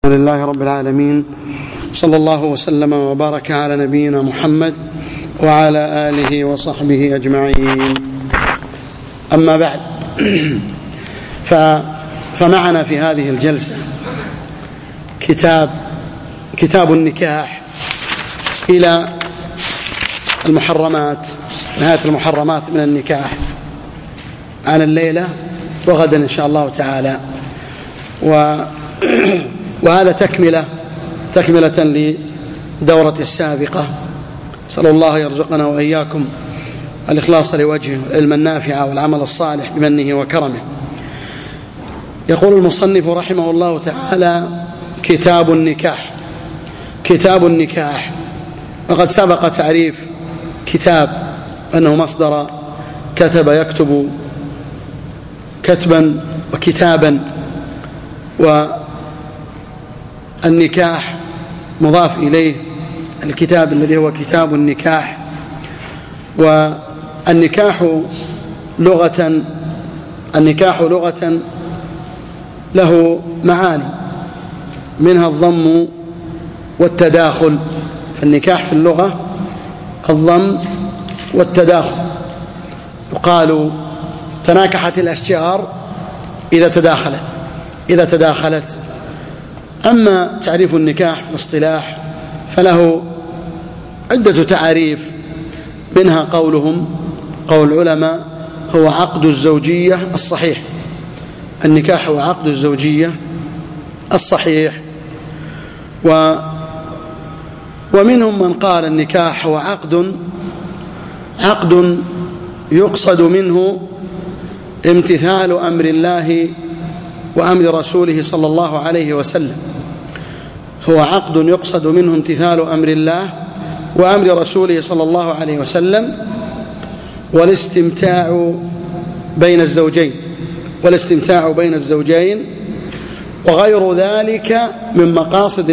الحمد لله رب العالمين، صلى الله وسلم وبارك على نبينا محمد وعلى آله وصحبه أجمعين. أما بعد، فمعنا في هذه الجلسة كتاب النكاح إلى المحرمات، نهاية المحرمات من النكاح عن الليلة وغدا إن شاء الله تعالى. وهذا تكملة لدورة السابقة. صلى الله يرزقنا وإياكم الإخلاص لوجهه والعلم النافع والعمل الصالح بمنه وكرمه. يقول المصنف رحمه الله تعالى: كتاب النكاح. وقد سبق تعريف كتاب أنه مصدر كتب يكتب كتبا وكتابا، والنكاح مضاف إليه الكتاب الذي هو كتاب النكاح. والنكاح لغة له معاني، منها الضم والتداخل. فالنكاح في اللغة الضم والتداخل. يقال تناكحت الأشجار إذا تداخلت. أما تعريف النكاح في الاصطلاح فله عدة تعاريف، منها قول العلماء هو عقد الزوجية الصحيح. النكاح هو عقد الزوجية الصحيح. ومنهم من قال النكاح هو عقد يقصد منه امتثال أمر الله وأمر رسوله صلى الله عليه وسلم. هو عقد يقصد منه امتثال أمر الله وأمر رسوله صلى الله عليه وسلم، والاستمتاع بين الزوجين وغير ذلك من مقاصد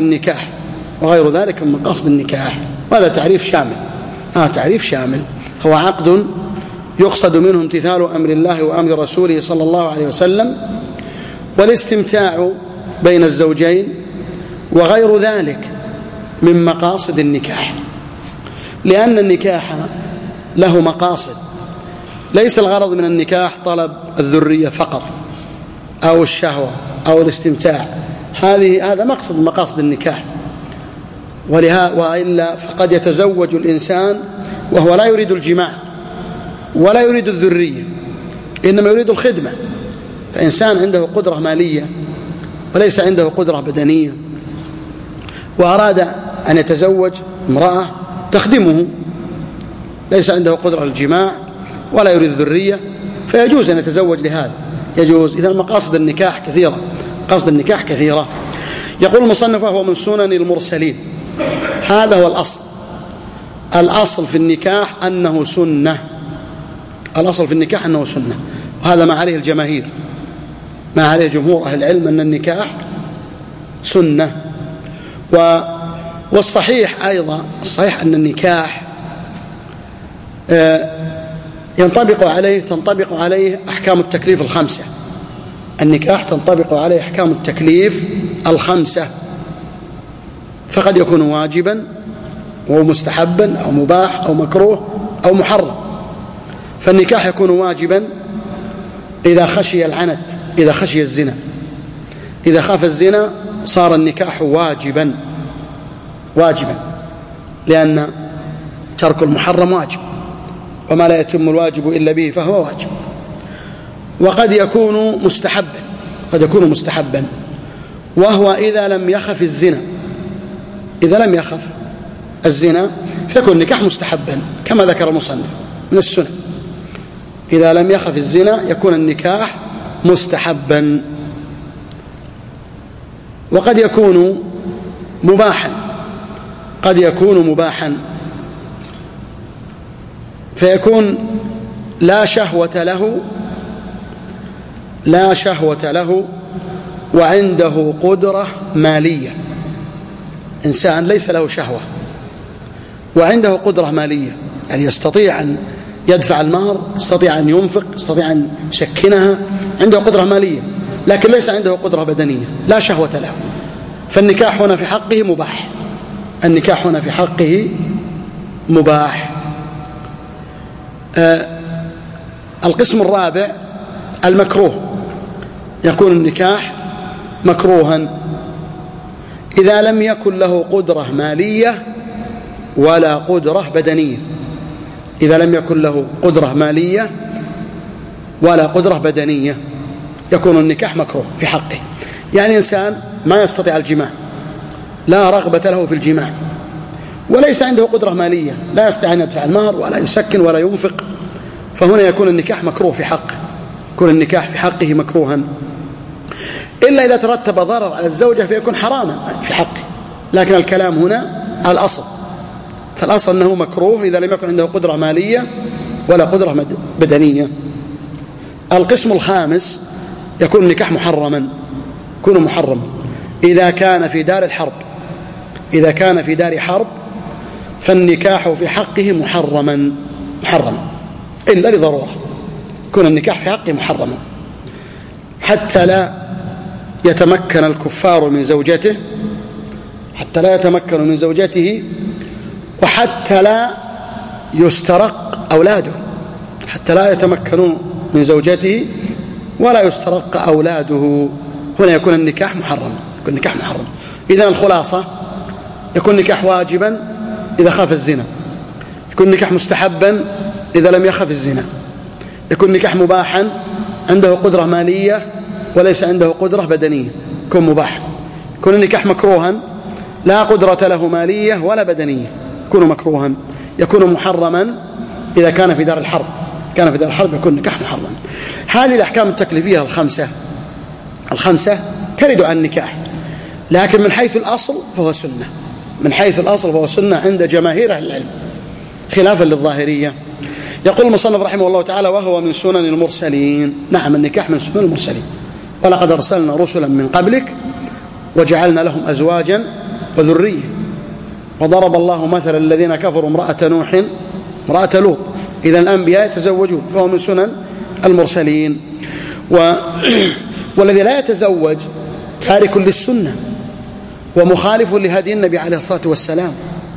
النكاح. وهذا تعريف شامل. هو عقد يقصد منه امتثال أمر الله وأمر رسوله صلى الله عليه وسلم، والاستمتاع بين الزوجين وغير ذلك من مقاصد النكاح. لأن النكاح له مقاصد، ليس الغرض من النكاح طلب الذرية فقط أو الشهوة أو الاستمتاع. هذا مقصد من مقاصد النكاح. وإلا فقد يتزوج الإنسان وهو لا يريد الجماع ولا يريد الذرية، إنما يريد الخدمة. فإنسان عنده قدرة مالية وليس عنده قدرة بدنية، وأراد أن يتزوج امرأة تخدمه، ليس عنده قدرة للجماع ولا يريد الذرية، فيجوز أن يتزوج لهذا، يجوز. إذا مقاصد النكاح كثيرة. يقول المصنف: وهو من سنن المرسلين. هذا هو الأصل في النكاح أنه سنة. وهذا ما عليه الجماهير، ما عليه جمهور أهل العلم، أن النكاح سنة. والصحيح أيضا أن النكاح تنطبق عليه أحكام التكليف الخمسة. النكاح تنطبق عليه أحكام التكليف الخمسة، فقد يكون واجبا ومستحبا أو مباح أو مكروه أو محرم. فالنكاح يكون واجبا إذا خشي العنت، إذا خشي الزنا. إذا خاف الزنا صار النكاح واجبا، لأن ترك المحرم واجب، وما لا يتم الواجب إلا به فهو واجب. وقد يكون مستحبا، وهو إذا لم يخف الزنا فيكون النكاح مستحبا كما ذكر المصنف من السنة. إذا لم يخف الزنا يكون النكاح مستحبا. وقد يكون مباحا، فيكون لا شهوة له وعنده قدرة مالية. إنسان ليس له شهوة وعنده قدرة مالية، يعني يستطيع أن يدفع المهر، يستطيع أن ينفق، يستطيع أن يسكنها، عنده قدرة مالية، لكن ليس عنده قدرة بدنية، لا شهوة له. فالنكاح هنا في حقه مباح، النكاح هنا في حقه مباح. القسم الرابع المكروه، يكون النكاح مكروها إذا لم يكن له قدرة مالية ولا قدرة بدنية. إذا لم يكن له قدرة مالية ولا قدرة بدنية يكون النكاح مكروه في حقه. يعني إنسان ما يستطيع الجماع، لا رغبة له في الجماع، وليس عنده قدرة مالية، لا يستطيع أن يدفع المهر ولا يسكن ولا ينفق، فهنا يكون النكاح مكروه في حقه، يكون النكاح في حقه مكروها، إلا إذا ترتب ضرر على الزوجة فيكون حراما في حقه. لكن الكلام هنا على الأصل، فالأصل أنه مكروه إذا لم يكن عنده قدرة مالية ولا قدرة بدنية. القسم الخامس يكون النكاح محرما، يكون محرما إذا كان في دار الحرب. إذا كان في دار حرب فالنكاح في حقه محرما إلا لضرورة، يكون النكاح في حقه محرما حتى لا يتمكن الكفار من زوجته، حتى لا يتمكنوا من زوجته، وحتى لا يسترق أولاده، حتى لا يتمكنوا من زوجته ولا يسترق أولاده. هنا يكون النكاح محرم، يكون النكاح محرم. إذن الخلاصة يكون النكاح واجبا إذا خاف الزنا، يكون النكاح مستحبا إذا لم يخف الزنا، يكون النكاح مباحا عنده قدرة مالية وليس عنده قدرة بدنية، يكون مباح. يكون النكاح مكروها لا قدرة له مالية ولا بدنية، يكون مكروها. يكون محرما إذا كان في دار الحرب، كان في دار الحرب يكون النكاح محرما. هذه الأحكام التكليفية الخمسة ترد عن النكاح، لكن من حيث الأصل فهو سنة، من حيث الأصل فهو سنة عند جماهير أهل العلم خلافا للظاهرية. يقول المصنف رحمه الله تعالى: وهو من سنن المرسلين. نعم، النكاح من سنن المرسلين، ولقد أرسلنا رسلا من قبلك وجعلنا لهم أزواجا وذرية، وضرب الله مثلا الذين كفروا امرأة نوح امرأة لوط. إذا الأنبياء يتزوجون، فهو من سنن المرسلين. والذي لا يتزوج تارك للسنة ومخالف لهدي النبي عليه الصلاة والسلام،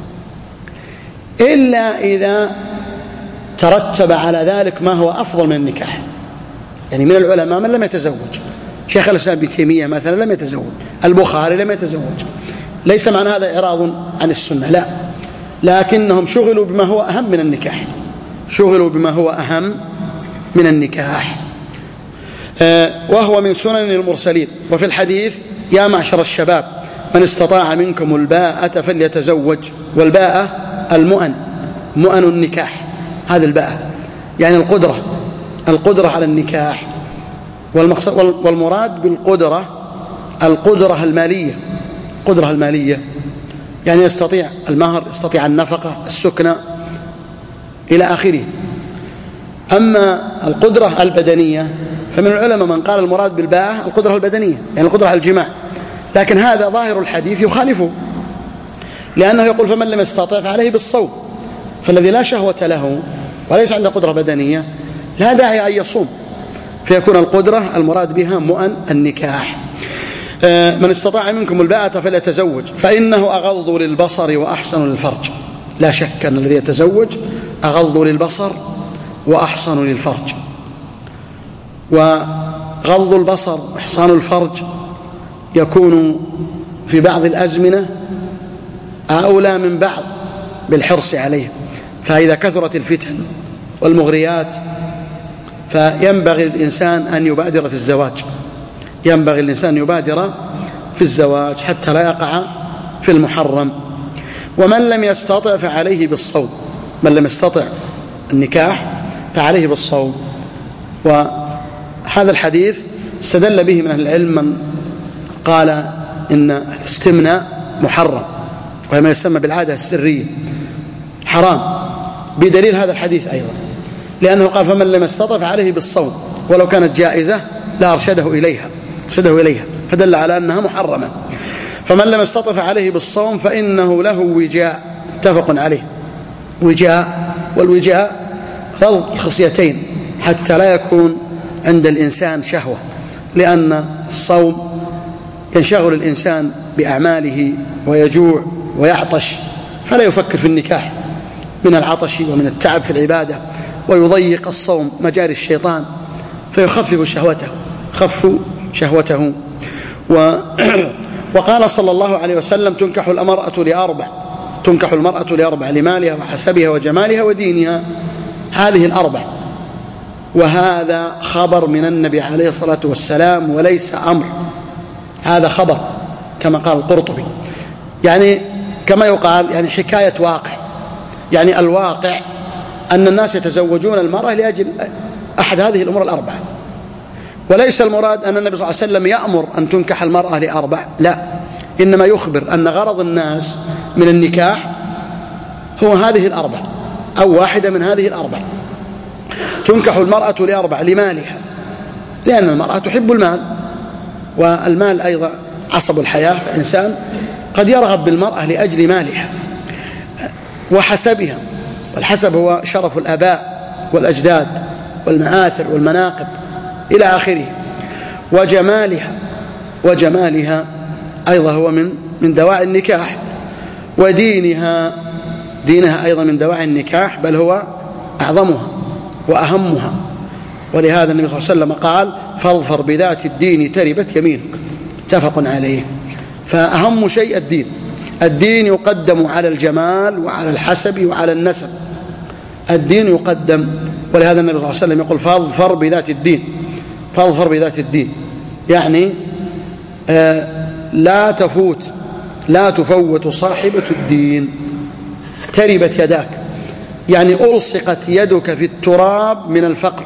إلا إذا ترتب على ذلك ما هو أفضل من النكاح. يعني من العلماء من لم يتزوج، شيخ الإسلام ابن تيمية مثلا لم يتزوج، البخاري لم يتزوج. ليس معنى هذا إعراض عن السنة، لا، لكنهم شغلوا بما هو أهم من النكاح، شغلوا بما هو أهم من النكاح. وهو من سنن المرسلين. وفي الحديث: يا معشر الشباب من استطاع منكم الباءة فليتزوج. والباءة مؤن النكاح، هذه الباءة يعني القدرة على النكاح. والمراد بالقدرة القدرة المالية، القدرة المالية يعني يستطيع المهر، يستطيع النفقة، السكنة إلى آخره. أما القدرة البدنية فمن العلماء من قال المراد بالباءة القدرة البدنية، يعني القدرة على الجماع، لكن هذا ظاهر الحديث يخالفه، لأنه يقول: فمن لم يستطع فعليه بالصوم. فالذي لا شهوة له وليس عنده قدرة بدنية لا داعي أن يصوم، فيكون القدرة المراد بها مؤن النكاح. من استطاع منكم الباءة فليتزوج فإنه أغض للبصر وأحسن للفرج. لا شك أن الذي يتزوج أغض للبصر وأحسن للفرج. وغض البصر وإحسان الفرج يكون في بعض الأزمنة أولى من بعض بالحرص عليه. فإذا كثرت الفتن والمغريات فينبغي الإنسان أن يبادر في الزواج، ينبغي الإنسان يبادر في الزواج حتى لا يقع في المحرم. ومن لم يستطع فعليه بالصوم، من لم يستطع النكاح فعليه بالصوم. وهذا الحديث استدل به من أهل العلم من قال إن الاستمناء محرم، وهي ما يسمى بالعادة السرية حرام، بدليل هذا الحديث أيضا، لأنه قال: فمن لم يستطع فعليه بالصوم، ولو كانت جائزة لا أرشده إليها، فدل على أنها محرمة. فمن لم يستطع فعليه بالصوم فإنه له وجاء، متفق عليه. وجاء، والوجاء رض الخصيتين حتى لا يكون عند الإنسان شهوة، لأن الصوم ينشغل الإنسان بأعماله ويجوع ويعطش فلا يفكر في النكاح من العطش ومن التعب في العبادة، ويضيق الصوم مجاري الشيطان فيخفف شهوته. وقال صلى الله عليه وسلم: تنكح المرأة لأربع: لمالها وحسبها وجمالها ودينها. هذه الأربع، وهذا خبر من النبي عليه الصلاة والسلام وليس أمر، هذا خبر كما قال القرطبي، يعني كما يقال يعني حكاية واقع، يعني الواقع أن الناس يتزوجون المرأة لأجل أحد هذه الأمور الأربعة، وليس المراد أن النبي صلى الله عليه وسلم يأمر أن تنكح المرأة لأربع، لا، إنما يخبر أن غرض الناس من النكاح هو هذه الأربع أو واحدة من هذه الأربع. تنكح المرأة لأربع: لمالها، لأن المرأة تحب المال، والمال أيضا عصب الحياة، فالإنسان قد يرغب بالمرأة لأجل مالها. وحسبها، والحسب هو شرف الآباء والأجداد والمآثر والمناقب إلى آخره. وجمالها أيضا هو من دواعي النكاح. ودينها أيضا من دواعي النكاح، بل هو أعظمها وأهمها. ولهذا النبي صلى الله عليه وسلم قال: فاظفر بذات الدين تربت يمينك، متفق عليه. فأهم شيء الدين يقدم على الجمال وعلى الحسب وعلى النسب، الدين يقدم. ولهذا النبي صلى الله عليه وسلم يقول: فاظفر بذات الدين، يعني لا تفوت صاحبة الدين. تربت يداك، يعني ألصقت يدك في التراب من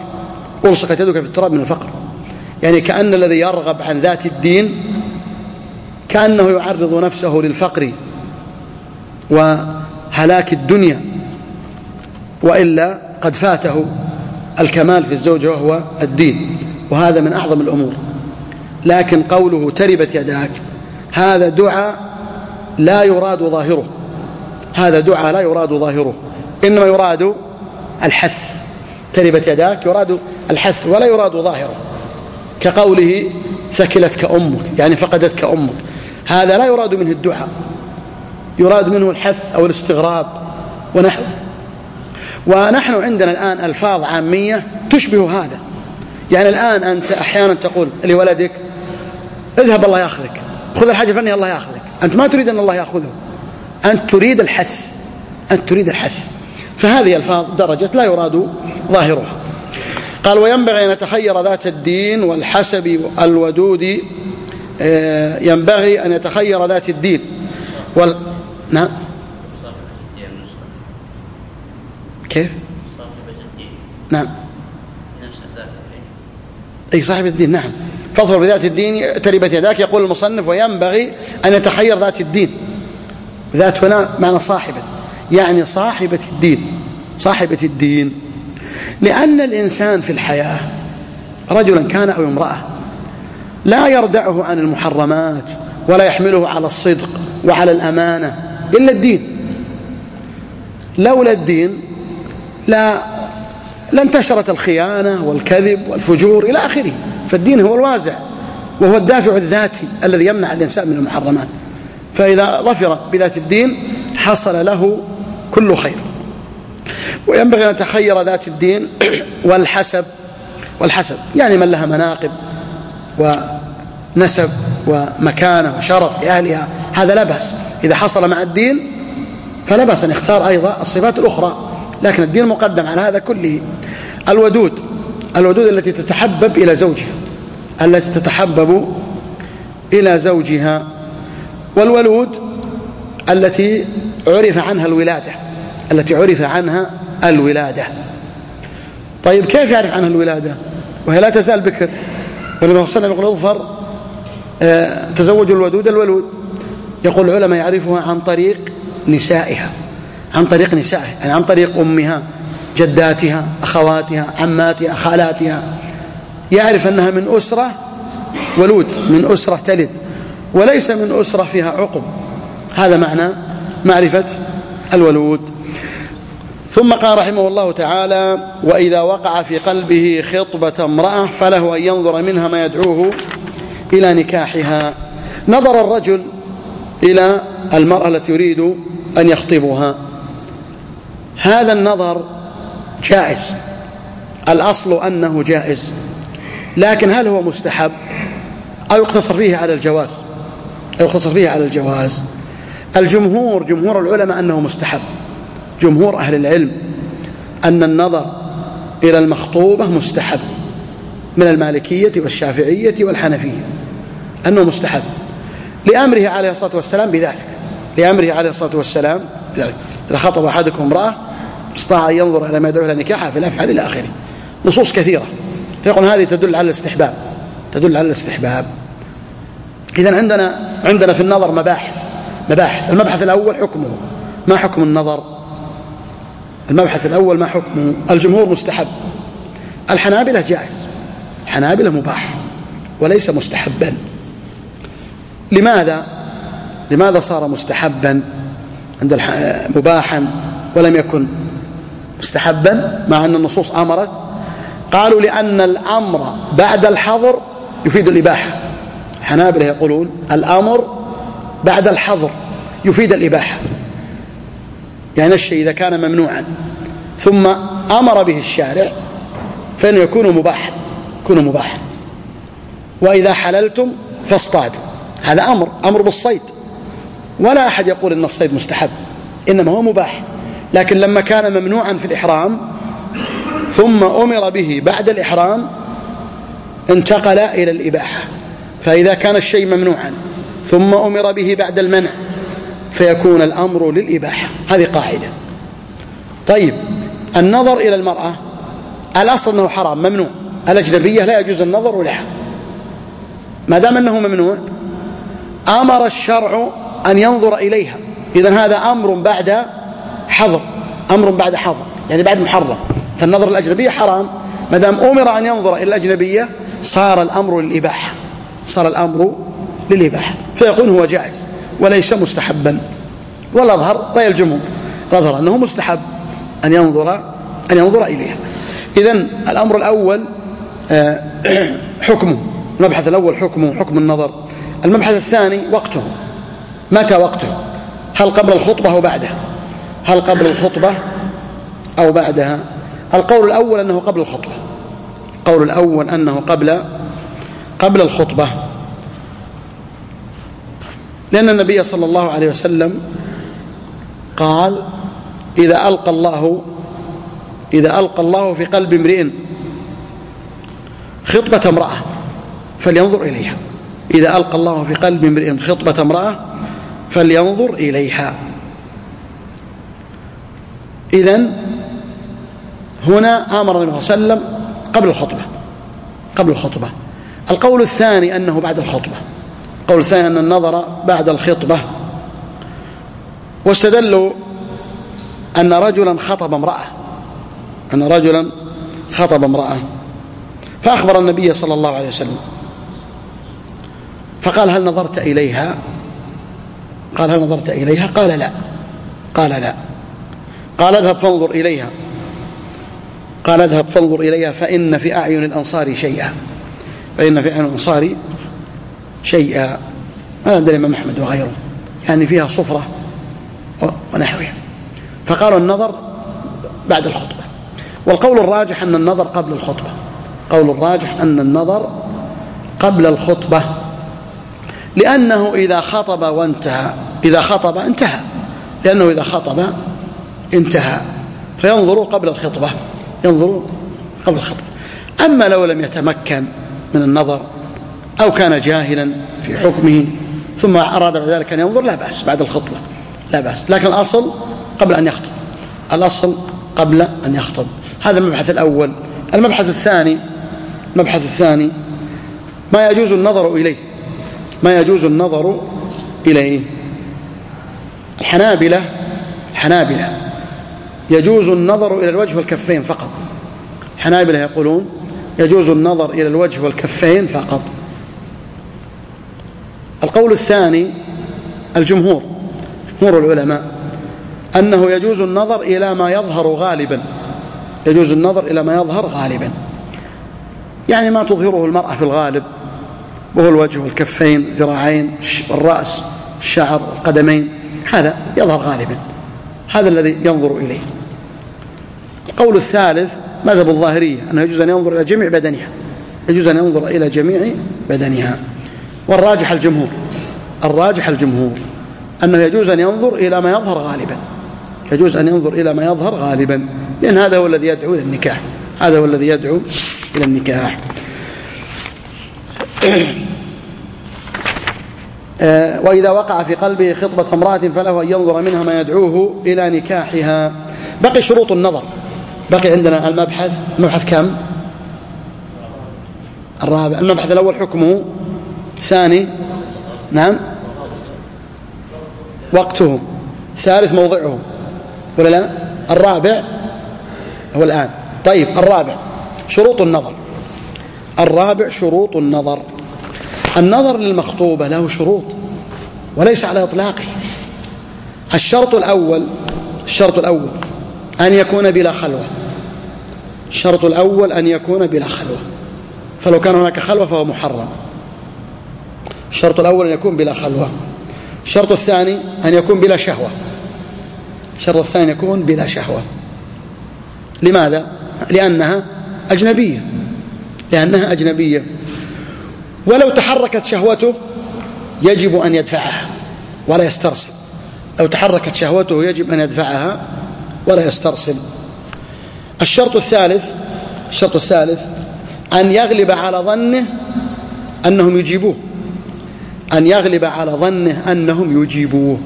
الفقر، يعني كأن الذي يرغب عن ذات الدين كأنه يعرض نفسه للفقر وهلاك الدنيا، وإلا قد فاته الكمال في الزوجة وهو الدين، وهذا من أعظم الأمور. لكن قوله تربت يداك هذا دعاء لا يراد ظاهره، إنما يراد الحث. تربت يداك يراد الحث ولا يراد ظاهره، كقوله ثكلتك أمك، يعني فقدتك أمك، هذا لا يراد منه الدعاء، يراد منه الحث أو الاستغراب ونحوه. ونحن عندنا الآن ألفاظ عامية تشبه هذا، يعني الآن أنت أحيانا تقول لولدك: اذهب الله يأخذك، خذ الحاجة الفلانية الله يأخذك، أنت ما تريد أن الله يأخذه، أنت تريد الحث. فهذه ألفاظ درجت لا يراد ظاهرها. قال: وينبغي أن يتخير ذات الدين والحسب الودود، ينبغي أن يتخير ذات الدين نعم. كيف؟ نعم، أي صاحب الدين، نعم. فاظفر بذات الدين تربت يداك. يقول المصنف: وينبغي أن يتخير ذات الدين. ذات هنا معنى صاحبة، يعني صاحبة الدين، لأن الإنسان في الحياة رجلا كان أو امرأة لا يردعه عن المحرمات ولا يحمله على الصدق وعلى الأمانة إلا الدين. لولا الدين لانتشرت الخيانة والكذب والفجور إلى آخره. فالدين هو الوازع وهو الدافع الذاتي الذي يمنع الإنسان من المحرمات، فإذا ظفر بذات الدين حصل له كل خير. وينبغي أن يتخير ذات الدين والحسب يعني من لها مناقب ونسب ومكانة وشرف لأهلها، هذا لا بأس إذا حصل مع الدين، فلا بأس أن يختار أيضا الصفات الأخرى، لكن الدين مقدم على هذا كله. الودود التي تتحبب إلى زوجها، والولود التي عرف عنها الولادة. طيب كيف يعرف عنها الولادة وهي لا تزال بكر؟ والنبي صلى الله عليه وسلم يقول: اظفر تزوجوا الولود. يقول العلماء: يعرفها عن طريق نسائها، يعني عن طريق أمها، جداتها، أخواتها، عماتها، خالاتها، يعرف أنها من أسرة ولود، من أسرة تلد، وليس من أسرة فيها عقب. هذا معنى معرفة الولود. ثم قال رحمه الله تعالى: وإذا وقع في قلبه خطبة امرأة فله أن ينظر منها ما يدعوه إلى نكاحها. نظر الرجل إلى المرأة التي يريد أن يخطبها. هذا النظر جائز، الأصل أنه جائز، لكن هل هو مستحب أو يقتصر فيه على الجواز؟ جمهور العلماء أنه مستحب، جمهور أهل العلم أن النظر إلى المخطوبة مستحب، من المالكية والشافعية والحنفية، أنه مستحب لأمره عليه الصلاة والسلام بذلك. إذا خطب أحدكم امرأة استطاع أن ينظر إلى ما يدعو إلى نكاحها في الأفعال إلى آخره، نصوص كثيرة فيقول هذه تدل على الاستحباب. إذن عندنا في النظر مباحث. المبحث الأول حكمه، ما حكم النظر؟ الجمهور مستحب، الحنابلة جائز، الحنابلة مباح وليس مستحبا. لماذا صار مستحبا عند مباحا ولم يكن مستحبا مع أن النصوص أمرت؟ قالوا لأن الأمر بعد الحظر يفيد الإباحة. الحنابلة يقولون الأمر بعد الحظر يفيد الإباحة، يعني الشيء إذا كان ممنوعا ثم أمر به الشارع فإنه يكون مباحا. وإذا حللتم فاصطادوا، هذا أمر بالصيد، ولا أحد يقول إن الصيد مستحب، إنما هو مباح. لكن لما كان ممنوعا في الإحرام ثم أمر به بعد الإحرام انتقل إلى الإباحة. فإذا كان الشيء ممنوعا ثم أمر به بعد المنع فيكون الأمر للإباحة. هذه قاعدة. طيب، النظر إلى المرأة الأصل أنه حرام، ممنوع، الأجنبية لا يجوز النظر لها. ما دام أنه ممنوع أمر الشرع أن ينظر إليها، إذن هذا أمر بعد حظر، يعني بعد محرم. فالنظر الأجنبية حرام، ما دام أمر أن ينظر إلى الأجنبية صار الأمر للإباحة، فيكون هو جائز وليس مستحبا. والأظهر رأي الجمهور، الأظهر أنه مستحب أن ينظر إليها. إذن الأمر الأول حكمه، المبحث الأول حكم النظر. المبحث الثاني وقته، متى وقته؟ هل قبل الخطبة أو بعدها؟ القول الأول أنه قبل الخطبة، لأن النبي صلى الله عليه وسلم قال إذا ألقى الله في قلب امرئ خطبة امرأة فلينظر إليها. إذا ألقى الله في قلب امرئ خطبة امرأة فلينظر إليها. إذن هنا أمر النبي صلى الله عليه وسلم قبل الخطبة. القول الثاني أنه بعد الخطبة، القول الثاني أن النظر بعد الخطبة، واستدلوا أن رجلا خطب امرأة فأخبر النبي صلى الله عليه وسلم فقال هل نظرت إليها؟ قال لا. قال اذهب فانظر إليها فإن في أعين الأنصار شيئا. هذا عند الإمام أحمد وغيره، يعني فيها صفرة ونحوها. فقالوا النظر بعد الخطبة. والقول الراجح أن النظر قبل الخطبة، لأنه إذا خطب انتهى، فينظروا قبل الخطبة. أما لو لم يتمكن من النظر أو كان جاهلا في حكمه ثم أراد بعد ذلك أن ينظر لا بأس، بعد الخطبة لا بأس، لكن الأصل قبل أن يخطب. هذا المبحث الأول. المبحث الثاني ما يجوز النظر إليه. الحنابلة يجوز النظر إلى الوجه والكفين فقط. الحنابلة يقولون يجوز النظر إلى الوجه والكفين فقط. القول الثاني جمهور العلماء أنه يجوز النظر إلى ما يظهر غالبا، يعني ما تظهره المرأة في الغالب، وهو الوجه والكفين، ذراعين، الرأس، الشعر والقدمين، هذا يظهر غالبا، هذا الذي ينظر إليه. القول الثالث مذهب الظاهرية أنه يجوز أن ينظر إلى جميع بدنها، يجوز أن ينظر إلى جميع بدنها. والراجح الجمهور، الراجح الجمهور أنه يجوز أن ينظر إلى ما يظهر غالبا، يجوز أن ينظر إلى ما يظهر غالبا، لأن هذا هو الذي يدعو إلى النكاح، هذا هو الذي يدعو إلى النكاح. وإذا وقع في قلبه خطبة امرأة فله أن ينظر منها ما يدعوه إلى نكاحها. بقي شروط النظر، بقي عندنا المبحث كم؟ الرابع. المبحث الأول حكمه، ثاني نعم وقته، ثالث موضعه، ولا لا؟ الرابع هو الآن. طيب الرابع شروط النظر. الرابع شروط النظر. النظر للمخطوبة له شروط وليس على إطلاقه. الشرط الأول أن يكون بلا خلوة، الشرط الأول أن يكون بلا خلوة، فلو كان هناك خلوة فهو محرم. الشرط الأول أن يكون بلا خلوة. الشرط الثاني أن يكون بلا شهوة، الشرط الثاني يكون بلا شهوة. لماذا؟ لأنها أجنبية، ولو تحركت شهوته يجب أن يدفعها ولا يسترسل، لو تحركت شهوته يجب أن يدفعها ولا يسترسل. الشرط الثالث أن يغلب على ظنه أنهم يجيبوه، أن يغلب على ظنه أنهم يجيبوه.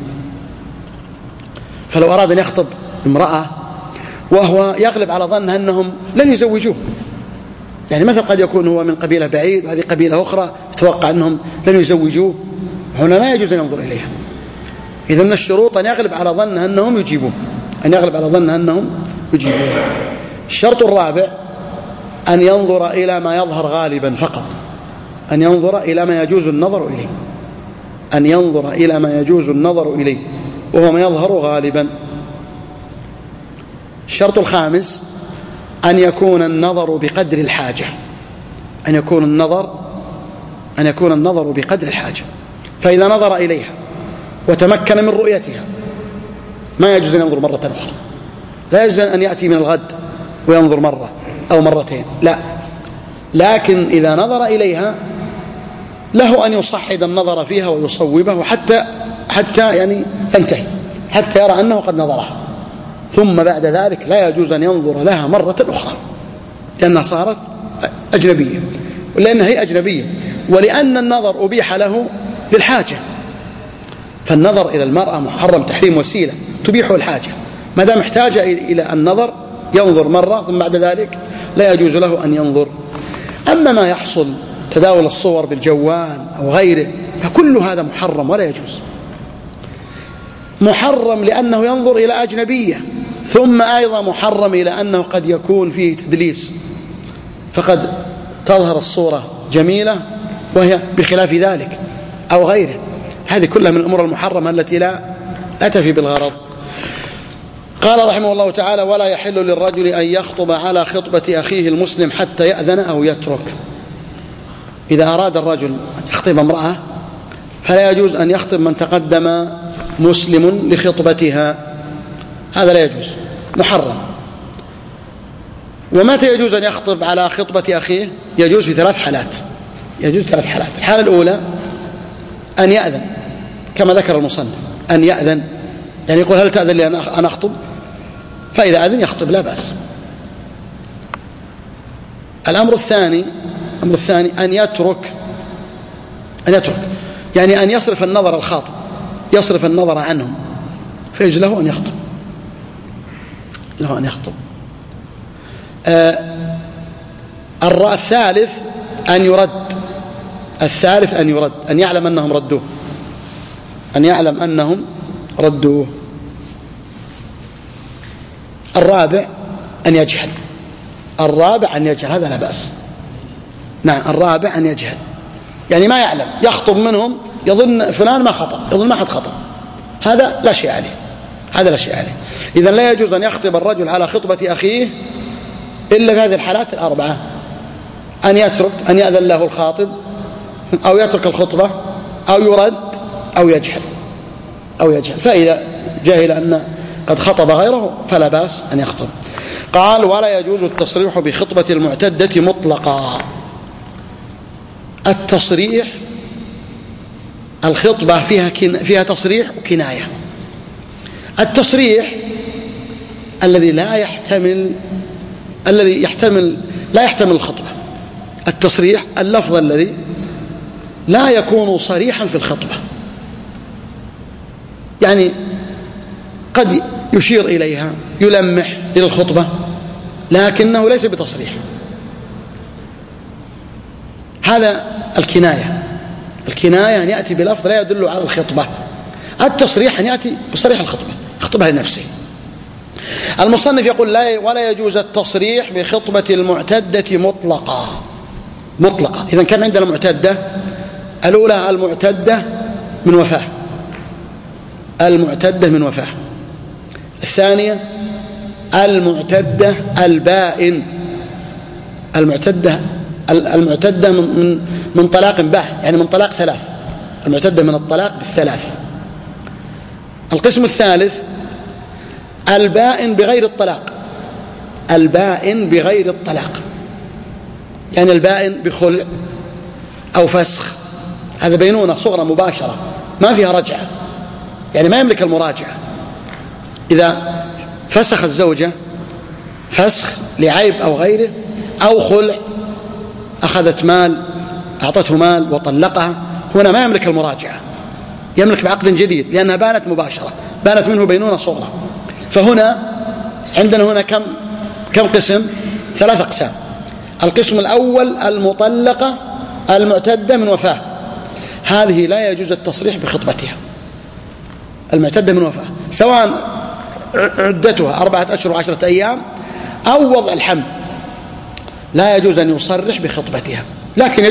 فلو أراد أن يخطب امرأة وهو يغلب على ظنه أنهم لن يزوجوه، يعني مثلا قد يكون هو من قبيلة بعيد وهذه قبيلة أخرى يتوقع أنهم لن يزوجوه، هنا لا يجوز أن ينظر إليها. إذن من الشروط أن يغلب على ظنه أنهم يجيبوه، أن يغلب على ظنه أنهم يجيبوه. الشرط الرابع أن ينظر إلى ما يظهر غالبا فقط، أن ينظر إلى ما يجوز النظر إليه، أن ينظر إلى ما يجوز النظر إليه وهو ما يظهر غالبا. الشرط الخامس أن يكون النظر بقدر الحاجة، أن يكون النظر بقدر الحاجة. فإذا نظر إليها وتمكن من رؤيتها ما يجوز أن ينظر مرة أخرى، لا يجوز أن يأتي من الغد وينظر مرة أو مرتين، لا، لكن إذا نظر إليها له أن يصحد النظر فيها ويصوبه حتى يعني ينتهي، حتى يرى أنه قد نظرها، ثم بعد ذلك لا يجوز أن ينظر لها مرة أخرى، لأنها صارت أجنبية، لأنها هي أجنبية، ولأن النظر أبيح له للحاجة. فالنظر إلى المرأة محرم تحريم وسيلة تبيحه الحاجة، ما دام احتاج إلى النظر ينظر مرة ثم بعد ذلك لا يجوز له أن ينظر. أما ما يحصل تداول الصور بالجوال أو غيره فكل هذا محرم ولا يجوز. محرم لأنه ينظر إلى أجنبية، ثم أيضا محرم إلى أنه قد يكون فيه تدليس، فقد تظهر الصورة جميلة وهي بخلاف ذلك أو غيره. هذه كلها من الأمور المحرمة التي لا أتفي بالغرض. قال رحمه الله تعالى: ولا يحل للرجل أن يخطب على خطبة أخيه المسلم حتى يأذن أو يترك. إذا أراد الرجل أن يخطب امرأة فلا يجوز أن يخطب من تقدم مسلم لخطبتها، هذا لا يجوز، محرم. ومتى يجوز أن يخطب على خطبة أخيه؟ يجوز في 3 حالات، يجوز 3 حالات. الحالة الأولى أن يأذن كما ذكر المصنف، أن يأذن يعني يقول: هل تأذن لي أن أخطب؟ فإذا أذن يخطب لا بأس. الأمر الثاني أن يترك يعني أن يصرف النظر الخاطب، يصرف النظر عنهم، فيجوز له أن يخطب. الثالث أن يرد، أن يعلم أنهم ردوه، الرابع أن يجهل، هذا لا بأس. نعم، الرابع أن يجهل، يعني ما يعلم، يخطب منهم يظن فلان ما خطب، يظن ما حد خطب، هذا لا شيء عليه، إذن لا يجوز أن يخطب الرجل على خطبة أخيه إلا في هذه الحالات 4: أن يترك، أن يأذن له الخاطب، أو يترك الخطبة، أو يرد، أو يجهل. أو يجهل، فإذا جهل أن قد خطب غيره فلا بأس أن يخطب. قال ولا يجوز التصريح بخطبة المعتدة مطلقا. التصريح الخطبة فيها تصريح وكناية. التصريح الذي لا يحتمل الخطبة، التصريح اللفظ الذي لا يكون صريحا في الخطبة، يعني قد يشير إليها يلمح إلى الخطبة لكنه ليس بتصريح، هذا الكناية. الكناية أن يأتي بلفظ لا يدل على الخطبة، التصريح أن يأتي بصريح الخطبة، خطبها لنفسه. المصنف يقول ولا يجوز التصريح بخطبة المعتدة مطلقة. إذن كم عندنا معتدة؟ الأولى المعتدة من وفاة، الثانية المعتدة البائن، المعتدة من طلاق بائن، يعني من طلاق ثلاث، المعتدة من الطلاق بالثلاث. القسم الثالث البائن بغير الطلاق، يعني البائن بخلع أو فسخ، هذا بينونة صغرى مباشرة ما فيها رجعة، يعني ما يملك المراجعة. إذا فسخ الزوجة فسخ لعيب أو غيره، أو خلع أخذت مال أعطته مال وطلقها، هنا ما يملك المراجعة، يملك بعقد جديد لأنها بانت مباشرة، بانت منه بينونة صغرى. فهنا عندنا كم قسم؟ 3 أقسام. القسم الأول المطلقة المعتدة من وفاة، هذه لا يجوز التصريح بخطبتها، المعتدة من وفاة، سواء عدتها 4 أشهر و10 أيام أو وضع الحمل، لا يجوز أن يصرح بخطبتها، لكن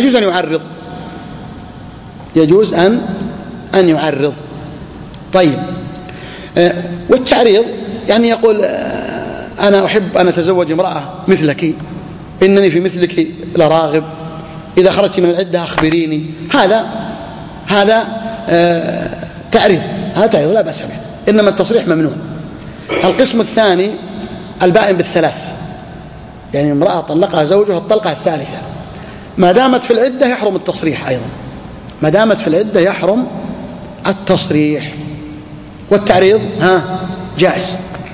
يجوز أن يعرض. طيب، والتعريض يعني يقول أنا أحب أن أتزوج امرأة مثلك، إنني في مثلك لراغب، إذا خرجت من العدة أخبريني، هذا تعريض، لا بأس به، إنما التصريح ممنوع. القسم الثاني البائن بالثلاث، يعني امرأة طلقها زوجها الطلقة الثالثة، ما دامت في العدة يحرم التصريح أيضا، ما دامت في العدة يحرم التصريح، والتعريض جائز،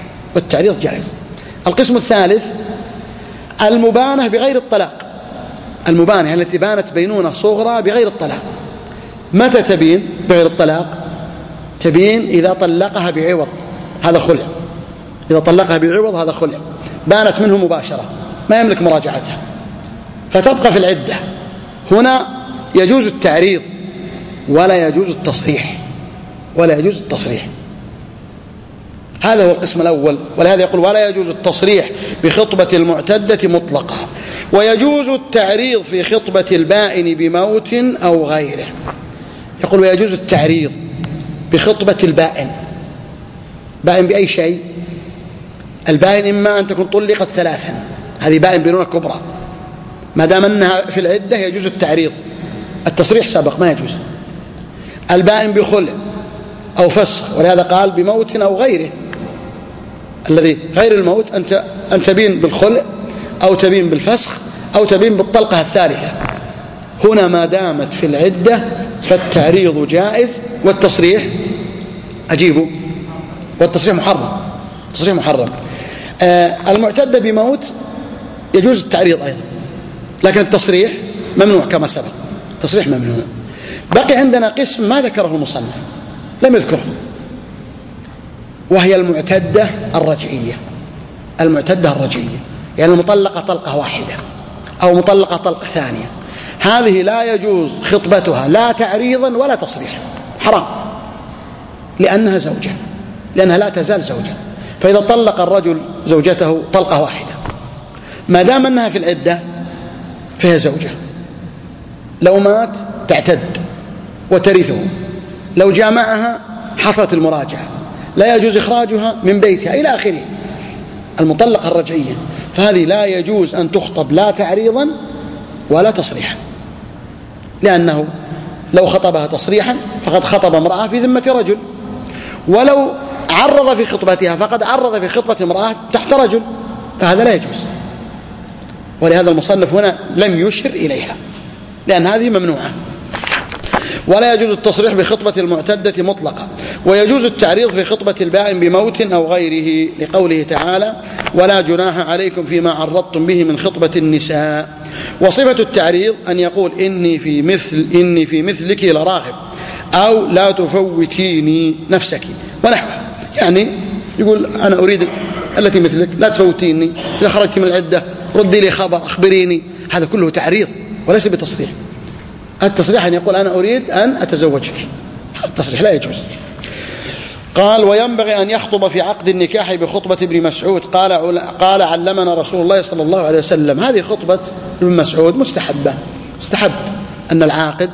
القسم الثالث المبانة بغير الطلاق، المبانة التي بانت بينونة صغرى بغير الطلاق. متى تبين بغير الطلاق؟ تبين إذا طلقها بعوض، هذا خلع، إذا طلقها بعوض هذا خلع، بانت منه مباشرة ما يملك مراجعتها، فتبقى في العدة، هنا يجوز التعريض ولا يجوز التصريح، هذا هو القسم الأول. ولهذا يقول ولا يجوز التصريح بخطبة المعتدة مطلقة، ويجوز التعريض في خطبة البائن بموت أو غيره. يقول ويجوز التعريض بخطبة البائن، بائن بأي شيء؟ البائن إما أن تكون طلقت 3، هذه بائن بينونة كبرى، ما دام أنها في العدة يجوز التعريض، التصريح سابق ما يجوز. البائن بخلع أو فسخ، ولهذا قال بموت أو غيره، الذي غير الموت أن تبين بالخلع أو تبين بالفسخ أو تبين بالطلقة الثالثة. هنا ما دامت في العدة فالتعريض جائز، والتصريح أجيبه، والتصريح محرم. المعتدة بموت يجوز التعريض أيضا، لكن التصريح ممنوع كما سبق، التصريح ممنوع. بقي عندنا قسم ما ذكره المصنف، لم يذكره، وهي المعتدة الرجعية، يعني المطلقة طلقة واحدة أو مطلقة طلقة ثانية، هذه لا يجوز خطبتها لا تعريضا ولا تصريحا، حرام، لأنها زوجة، لأنها لا تزال زوجة. فإذا طلق الرجل زوجته طلقة واحدة ما دام أنها في العدة فهي زوجة، لو مات تعتد وترثه، لو جامعها حصلت المراجعة، لا يجوز إخراجها من بيتها إلى آخره. المطلقة الرجعية فهذه لا يجوز أن تخطب لا تعريضا ولا تصريحا، لأنه لو خطبها تصريحا فقد خطب امرأة في ذمة رجل، ولو عرض في خطبتها فقد عرض في خطبة امرأة تحت رجل، فهذا لا يجوز. ولهذا المصنف هنا لم يشر إليها لأن هذه ممنوعة. ولا يجوز التصريح بخطبة المعتدة مطلقا، ويجوز التعريض في خطبة البائن بموت أو غيره، لقوله تعالى: ولا جناح عليكم فيما عرضتم به من خطبة النساء. وصفة التعريض أن يقول إني في مثلك لراغب، أو لا تفوتيني نفسك ونحوه، يعني يقول أنا أريد التي مثلك، لا تفوتيني، إذا خرجت من العدة ردي لي خبر، أخبريني. هذا كله تعريض وليس بتصريح. التصريح أن يقول أنا أريد أن أتزوجك، هذا التصريح لا يجوز. قال: وينبغي أن يخطب في عقد النكاح بخطبة ابن مسعود. قال علمنا رسول الله صلى الله عليه وسلم. هذه خطبة ابن مسعود مستحبة، مستحب أن العاقد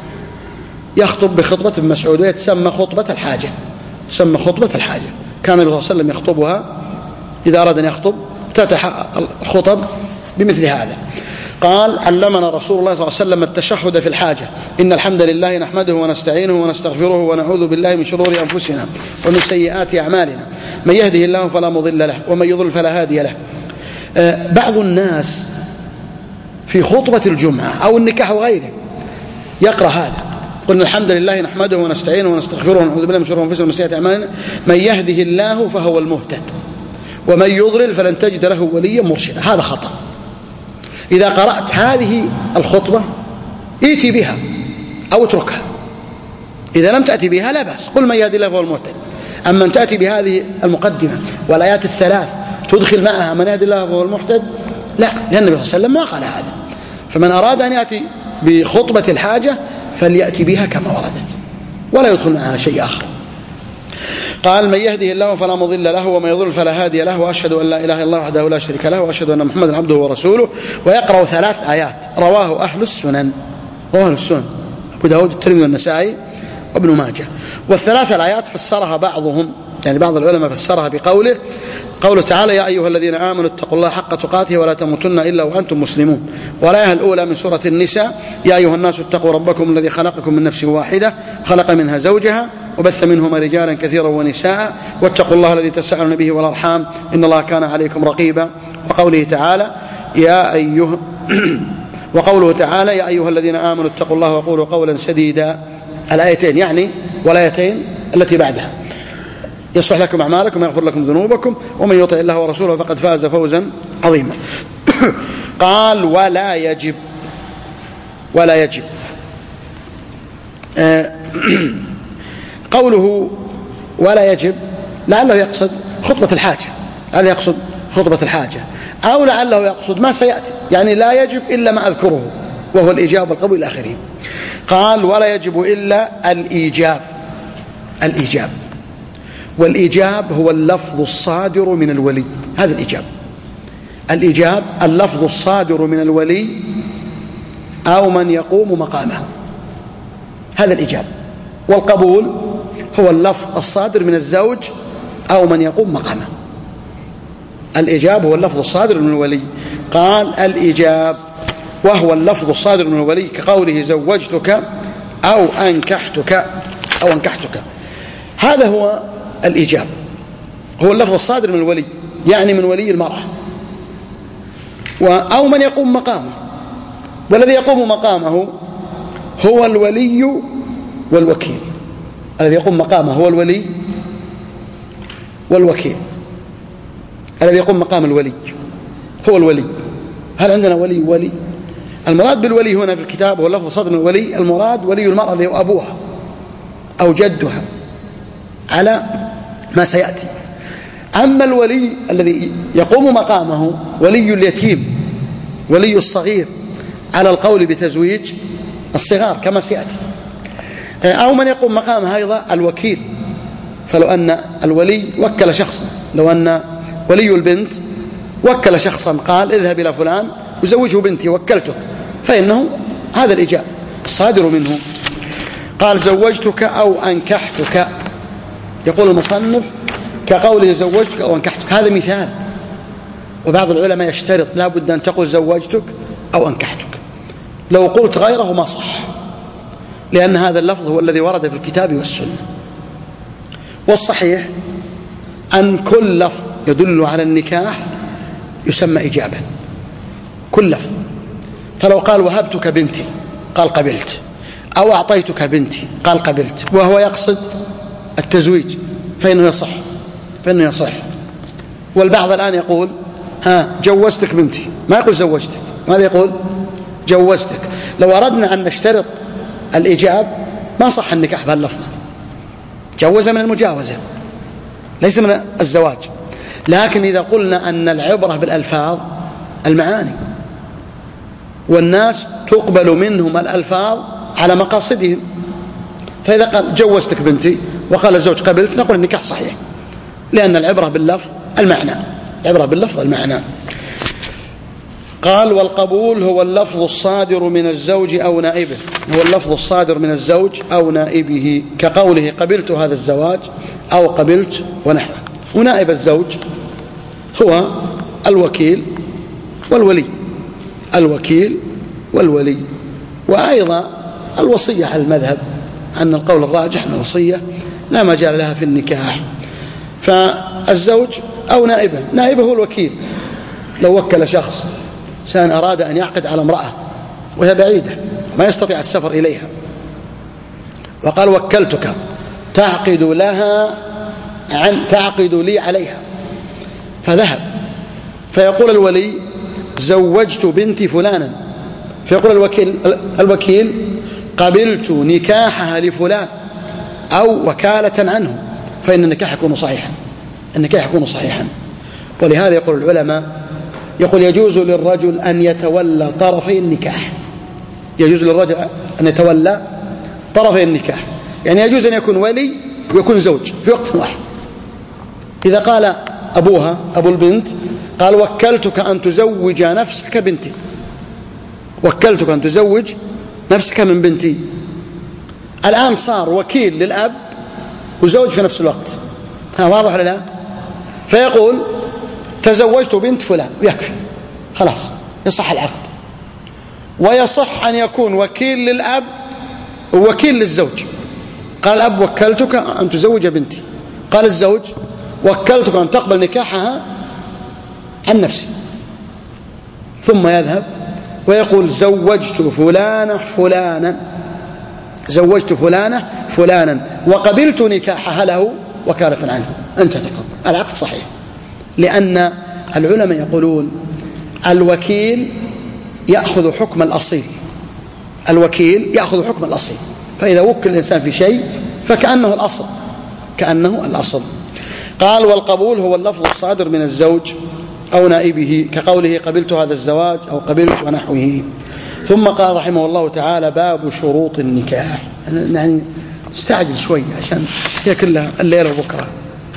يخطب بخطبة ابن مسعود، ويتسمى خطبة الحاجة، تسمى خطبة الحاجة. كان النبي صلى الله عليه وسلم يخطبها إذا أراد أن يخطب، افتتح الخطب بمثل هذا. قال: علمنا رسول الله صلى الله عليه وسلم التشهد في الحاجة: إن الحمد لله نحمده ونستعينه ونستغفره ونعوذ بالله من شرور أنفسنا ومن سيئات أعمالنا، من يهده الله فلا مضل له ومن يضلل فلا هادي له. بعض الناس في خطبة الجمعة أو النكاح وغيره يقرأ هذا: قلنا الحمد لله نحمده ونستعينه ونستغفره ونعوذ بالله من شرور أنفسنا ومن سيئات أعمالنا، من يهده الله فهو المهتد ومن يضلل فلن تجد له وليا مرشدا. هذا خطأ. إذا قرأت هذه الخطبة ائتي بها أو اتركها. إذا لم تأتي بها لا بأس، قل من يهدي الله فهو المهتد. أما أن تأتي بهذه المقدمة والآيات الثلاث تدخل معها من يهدي الله فهو المهتد، لا، لأن النبي صلى الله عليه وسلم ما قال هذا. فمن أراد أن يأتي بخطبة الحاجة فليأتي بها كما وردت ولا يدخل معها شيء آخر. قال: من يهده الله فلا مضل له ومن يضلل فلا هادي له، وأشهد أن لا إله إلا الله وحده لا شريك له، وأشهد أن محمدا عبده ورسوله. ويقرأ 3 آيات رواه أهل السنن، رواه السنن أبو داود الترمذي والنسائي وابن ماجه. والثلاث الآيات فسرها بعضهم، يعني بعض العلماء فسرها قوله تعالى: يا أيها الذين آمنوا اتقوا الله حق تقاته ولا تموتن إلا وأنتم مسلمون. والآية الأولى من سورة النساء: يا أيها الناس اتقوا ربكم الذي خلقكم من نفس واحدة خلق منها زوجها وبث منهما رجالا كثيرا ونساء واتقوا الله الذي تساءلون به والأرحام إن الله كان عليكم رقيبا. وقوله تعالى: وقوله تعالى: يا أيها الذين آمنوا اتقوا الله وقولوا قولا سديدا. الآيتين يعني والآيتين التي بعدها: يصلح لكم أعمالكم ويغفر لكم ذنوبكم ومن يطع الله ورسوله فقد فاز فوزا عظيما. قال: ولا يجب قوله ولا يجب لعله يقصد خطبة الحاجة، لعله يقصد خطبة الحاجة، أو لعله يقصد ما سيأتي، يعني لا يجب إلا ما أذكره وهو الإيجاب والقبول إلى آخره. قال: ولا يجب إلا الإيجاب. والإيجاب هو اللفظ الصادر من الولي. هذا الإيجاب اللفظ الصادر من الولي أو من يقوم مقامه، هذا الإيجاب. والقبول هو اللفظ الصادر من الزوج أو من يقوم مقامه. الإيجاب هو اللفظ الصادر من الولي. قال: الإيجاب وهو اللفظ الصادر من الولي كقوله زوجتك أو أنكحتك. هذا هو الإيجاب، هو اللفظ الصادر من الولي، يعني من ولي المرأة أو من يقوم مقامه. والذي يقوم مقامه هو الولي والوكيل. الذي يقوم مقامه هو الولي والوكيل. الذي يقوم مقام الولي هو الولي. هل عندنا ولي؟ المراد بالولي هنا في الكتاب هو اللفظ الصادر من الولي، المراد ولي المرأة اللي هو أبوها أو جدها على ما سيأتي. أما الولي الذي يقوم مقامه ولي اليتيم، ولي الصغير، على القول بتزويج الصغار كما سيأتي. أو من يقوم مقامه أيضا الوكيل. فلو أن الولي وكل شخصا، لو أن ولي البنت وكل شخصا قال اذهب إلى فلان وزوجه بنتي وكلتك، فإنه هذا الإيجاب الصادر منه. قال: زوجتك أو أنكحتك. يقول المصنف كقوله زوجتك أو أنكحتك، هذا مثال. وبعض العلماء يشترط لا بد أن تقول زوجتك أو أنكحتك، لو قلت غيره ما صح، لأن هذا اللفظ هو الذي ورد في الكتاب والسنة. والصحيح أن كل لفظ يدل على النكاح يسمى إجابة، كل لفظ. فلو قال وهبتك بنتي قال قبلت، أو أعطيتك بنتي قال قبلت، وهو يقصد التزويج فإنه يصح. والبعض الآن يقول جوزتك بنتي، ما يقول زوجتك، ماذا يقول؟ جوزتك. لو أردنا أن نشترط الإجاب ما صح النكاح بهاللفظة. جوز من المجاوزة ليس من الزواج. لكن إذا قلنا أن العبرة بالألفاظ المعاني، والناس تقبل منهم الألفاظ على مقاصدهم، فإذا قال جوزتك بنتي وقال الزوج قبلت نقول النكاح صحيح، لأن العبرة باللفظ المعنى. قال والقبول هو اللفظ الصادر من الزوج أو نائبه، كقوله قبلت هذا الزواج أو قبلت ونحوه. ونائب الزوج هو الوكيل والولي، وأيضا الوصية على المذهب، أن القول الراجح أن الوصية لا مجال لها في النكاح. فالزوج أو نائبه هو الوكيل. لو وكل شخص سان أراد أن يعقد على امرأة وهي بعيدة ما يستطيع السفر إليها، وقال وكلتك تعقد لي عليها، فذهب، فيقول الولي زوجت بنتي فلانا، فيقول الوكيل قبلت نكاحها لفلان أو وكالة عنه، فإن النكاح يكون صحيحا. ولهذا يقول العلماء يجوز للرجل أن يتولى طرفي النكاح، يعني يجوز أن يكون ولي ويكون زوج في وقت واحد. إذا قال أبو البنت قال وكلتك أن تزوج نفسك بنتي، وكلتك أن تزوج نفسك من بنتي، الآن صار وكيل للأب وزوج في نفس الوقت، واضح ولا لا؟ فيقول تزوجت بنت فلان ويكفي، خلاص يصح العقد. ويصح أن يكون وكيل للأب ووكيل للزوج. قال الأب وكلتك أن تزوج بنتي، قال الزوج وكلتك أن تقبل نكاحها عن نفسي، ثم يذهب ويقول زوجت فلانة فلانا وقبلت نكاحها له وكالة عنه، أنت تقبل، العقد صحيح. لأن العلماء يقولون الوكيل يأخذ حكم الأصيل، فإذا وكل الإنسان في شيء فكأنه الأصل. قال والقبول هو اللفظ الصادر من الزوج أو نائبه، كقوله قبلت هذا الزواج أو قبلت ونحوه. ثم قال رحمه الله تعالى باب شروط النكاح. يعني استعجل شوي عشان هي كلها الليلة وبكرة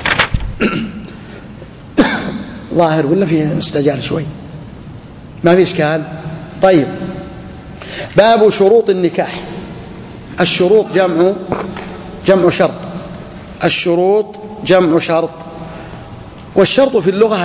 ظاهر ولا فيه استعجال شوي؟ ما في إشكال. طيب، باب شروط النكاح. الشروط جمع شرط. الشروط جمع شرط. والشرط في اللغة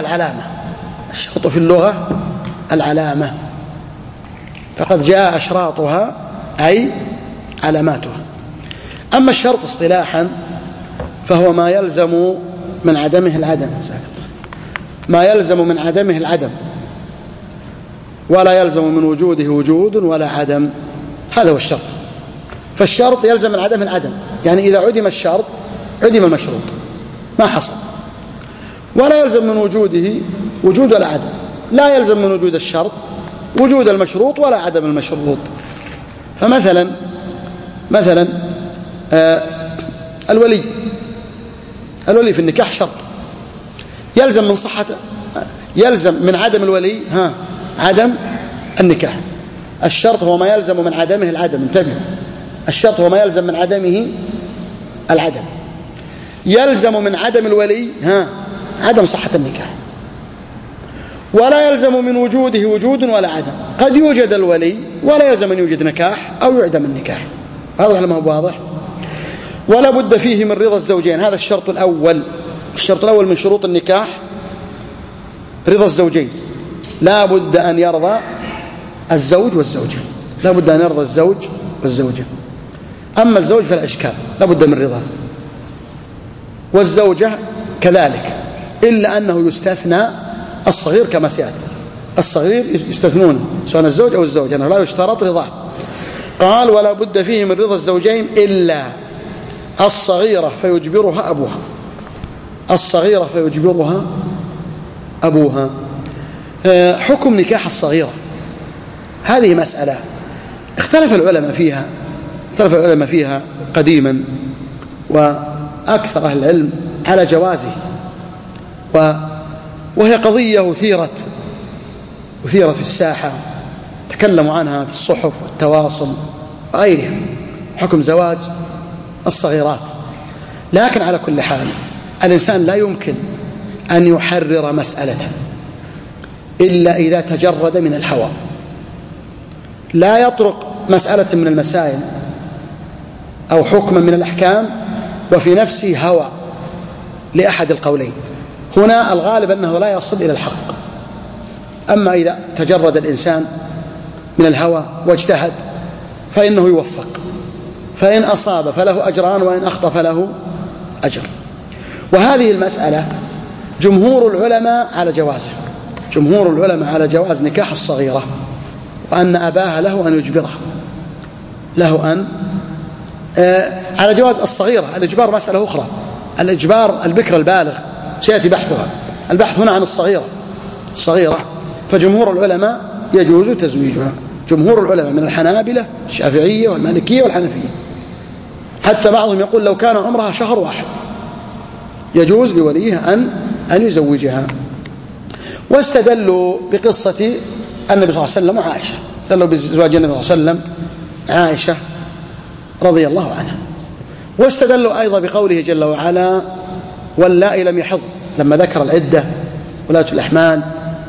العلامة. فقد جاء أشراطها أي علاماتها. أما الشرط اصطلاحا فهو ما يلزم من عدمه العدم، ولا يلزم من وجوده وجود ولا عدم. هذا هو الشرط. فالشرط يلزم من عدمه العدم، يعني إذا عدم الشرط عدم المشروط، ما حصل. ولا يلزم من وجوده وجود ولا عدم، لا يلزم من وجود الشرط وجود المشروط ولا عدم المشروط. فمثلا الولي في النكاح شرط، يلزم من عدم الولي عدم النكاح. الشرط هو ما يلزم من عدمه العدم، انتبه، الشرط هو ما يلزم من عدمه العدم. يلزم من عدم الولي عدم صحة النكاح، ولا يلزم من وجوده وجود ولا عدم. قد يوجد الولي ولا يلزم أن يوجد نكاح أو يعدم النكاح. هذا ولا ما هو واضح؟ ولا بد فيه من رضا الزوجين. هذا الشرط الأول. الشرط الأول من شروط النكاح رضا الزوجين. لا بد أن يرضى الزوج والزوجة، لا بد أن يرضى الزوج والزوجة. أما الزوج فلا إشكال، لا بد من رضاه. والزوجة كذلك، إلا أنه يستثنى الصغير كما سيأتي. الصغير يستثنونه سواء الزوج أو الزوجة، أنه لا يشترط رضاه. قال: ولا بد فيه من رضا الزوجين إلا الصغيرة فيجبرها أبوها. الصغيرة فيجبرها أبوها. حكم نكاح الصغيرة هذه مسألة اختلف العلماء فيها قديما، وأكثر أهل العلم على جوازه، وهي قضية أثيرت في الساحة، تكلموا عنها في الصحف والتواصل وغيرها، حكم زواج الصغيرات. لكن على كل حال الإنسان لا يمكن أن يحرر مسألة إلا إذا تجرد من الهوى. لا يطرق مسألة من المسائل أو حكما من الأحكام وفي نفسه هوى لأحد القولين. هنا الغالب أنه لا يصل إلى الحق. أما إذا تجرد الإنسان من الهوى واجتهد فإنه يوفق، فإن أصاب فله أجران وإن أخطأ فله أجر. وهذه المسألة جمهور العلماء على جواز نكاح الصغيرة، وأن أباها له أن يجبرها، على جواز الصغيرة. الإجبار مسألة أخرى، الإجبار البكر البالغ سيأتي بحثها. البحث هنا عن الصغيرة. فجمهور العلماء يجوز تزويجها، جمهور العلماء من الحنابلة الشافعية والمالكية والحنفية، حتى بعضهم يقول لو كان عمرها شهر واحد يجوز لوليها أن يزوجها. واستدلوا بقصة النبي صلى الله عليه وسلم وعائشة، استدلوا بزواج النبي صلى الله عليه وسلم عائشة رضي الله عنها. واستدلوا أيضا بقوله جل وعلا: واللائي لم يحضن، لما ذكر العدة ولاة الأحمال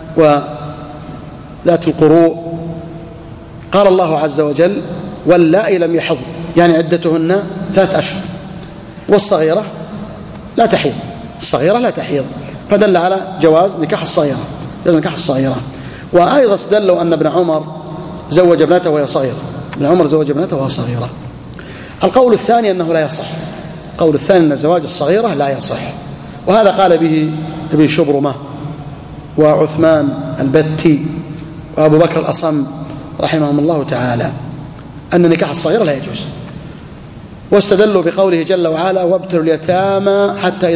وذات القروء قال الله عز وجل: واللائي لم يحضن، يعني عدتهن 3 أشهر، والصغيرة لا تحيض، فدل على جواز نكاح الصغيرة. وأيضا استدلوا أن ابن عمر زوج ابنته وهي صغيرة. القول الثاني أنه لا يصح، القول الثاني أن زواج الصغيرة لا يصح، وهذا قال به ابن شبرمة وعثمان البتي وأبو بكر الأصم رحمهم الله تعالى، أن نكاح الصغيرة لا يجوز. واستدلوا بقوله جل وعلا: وابتلوا اليتامى حتى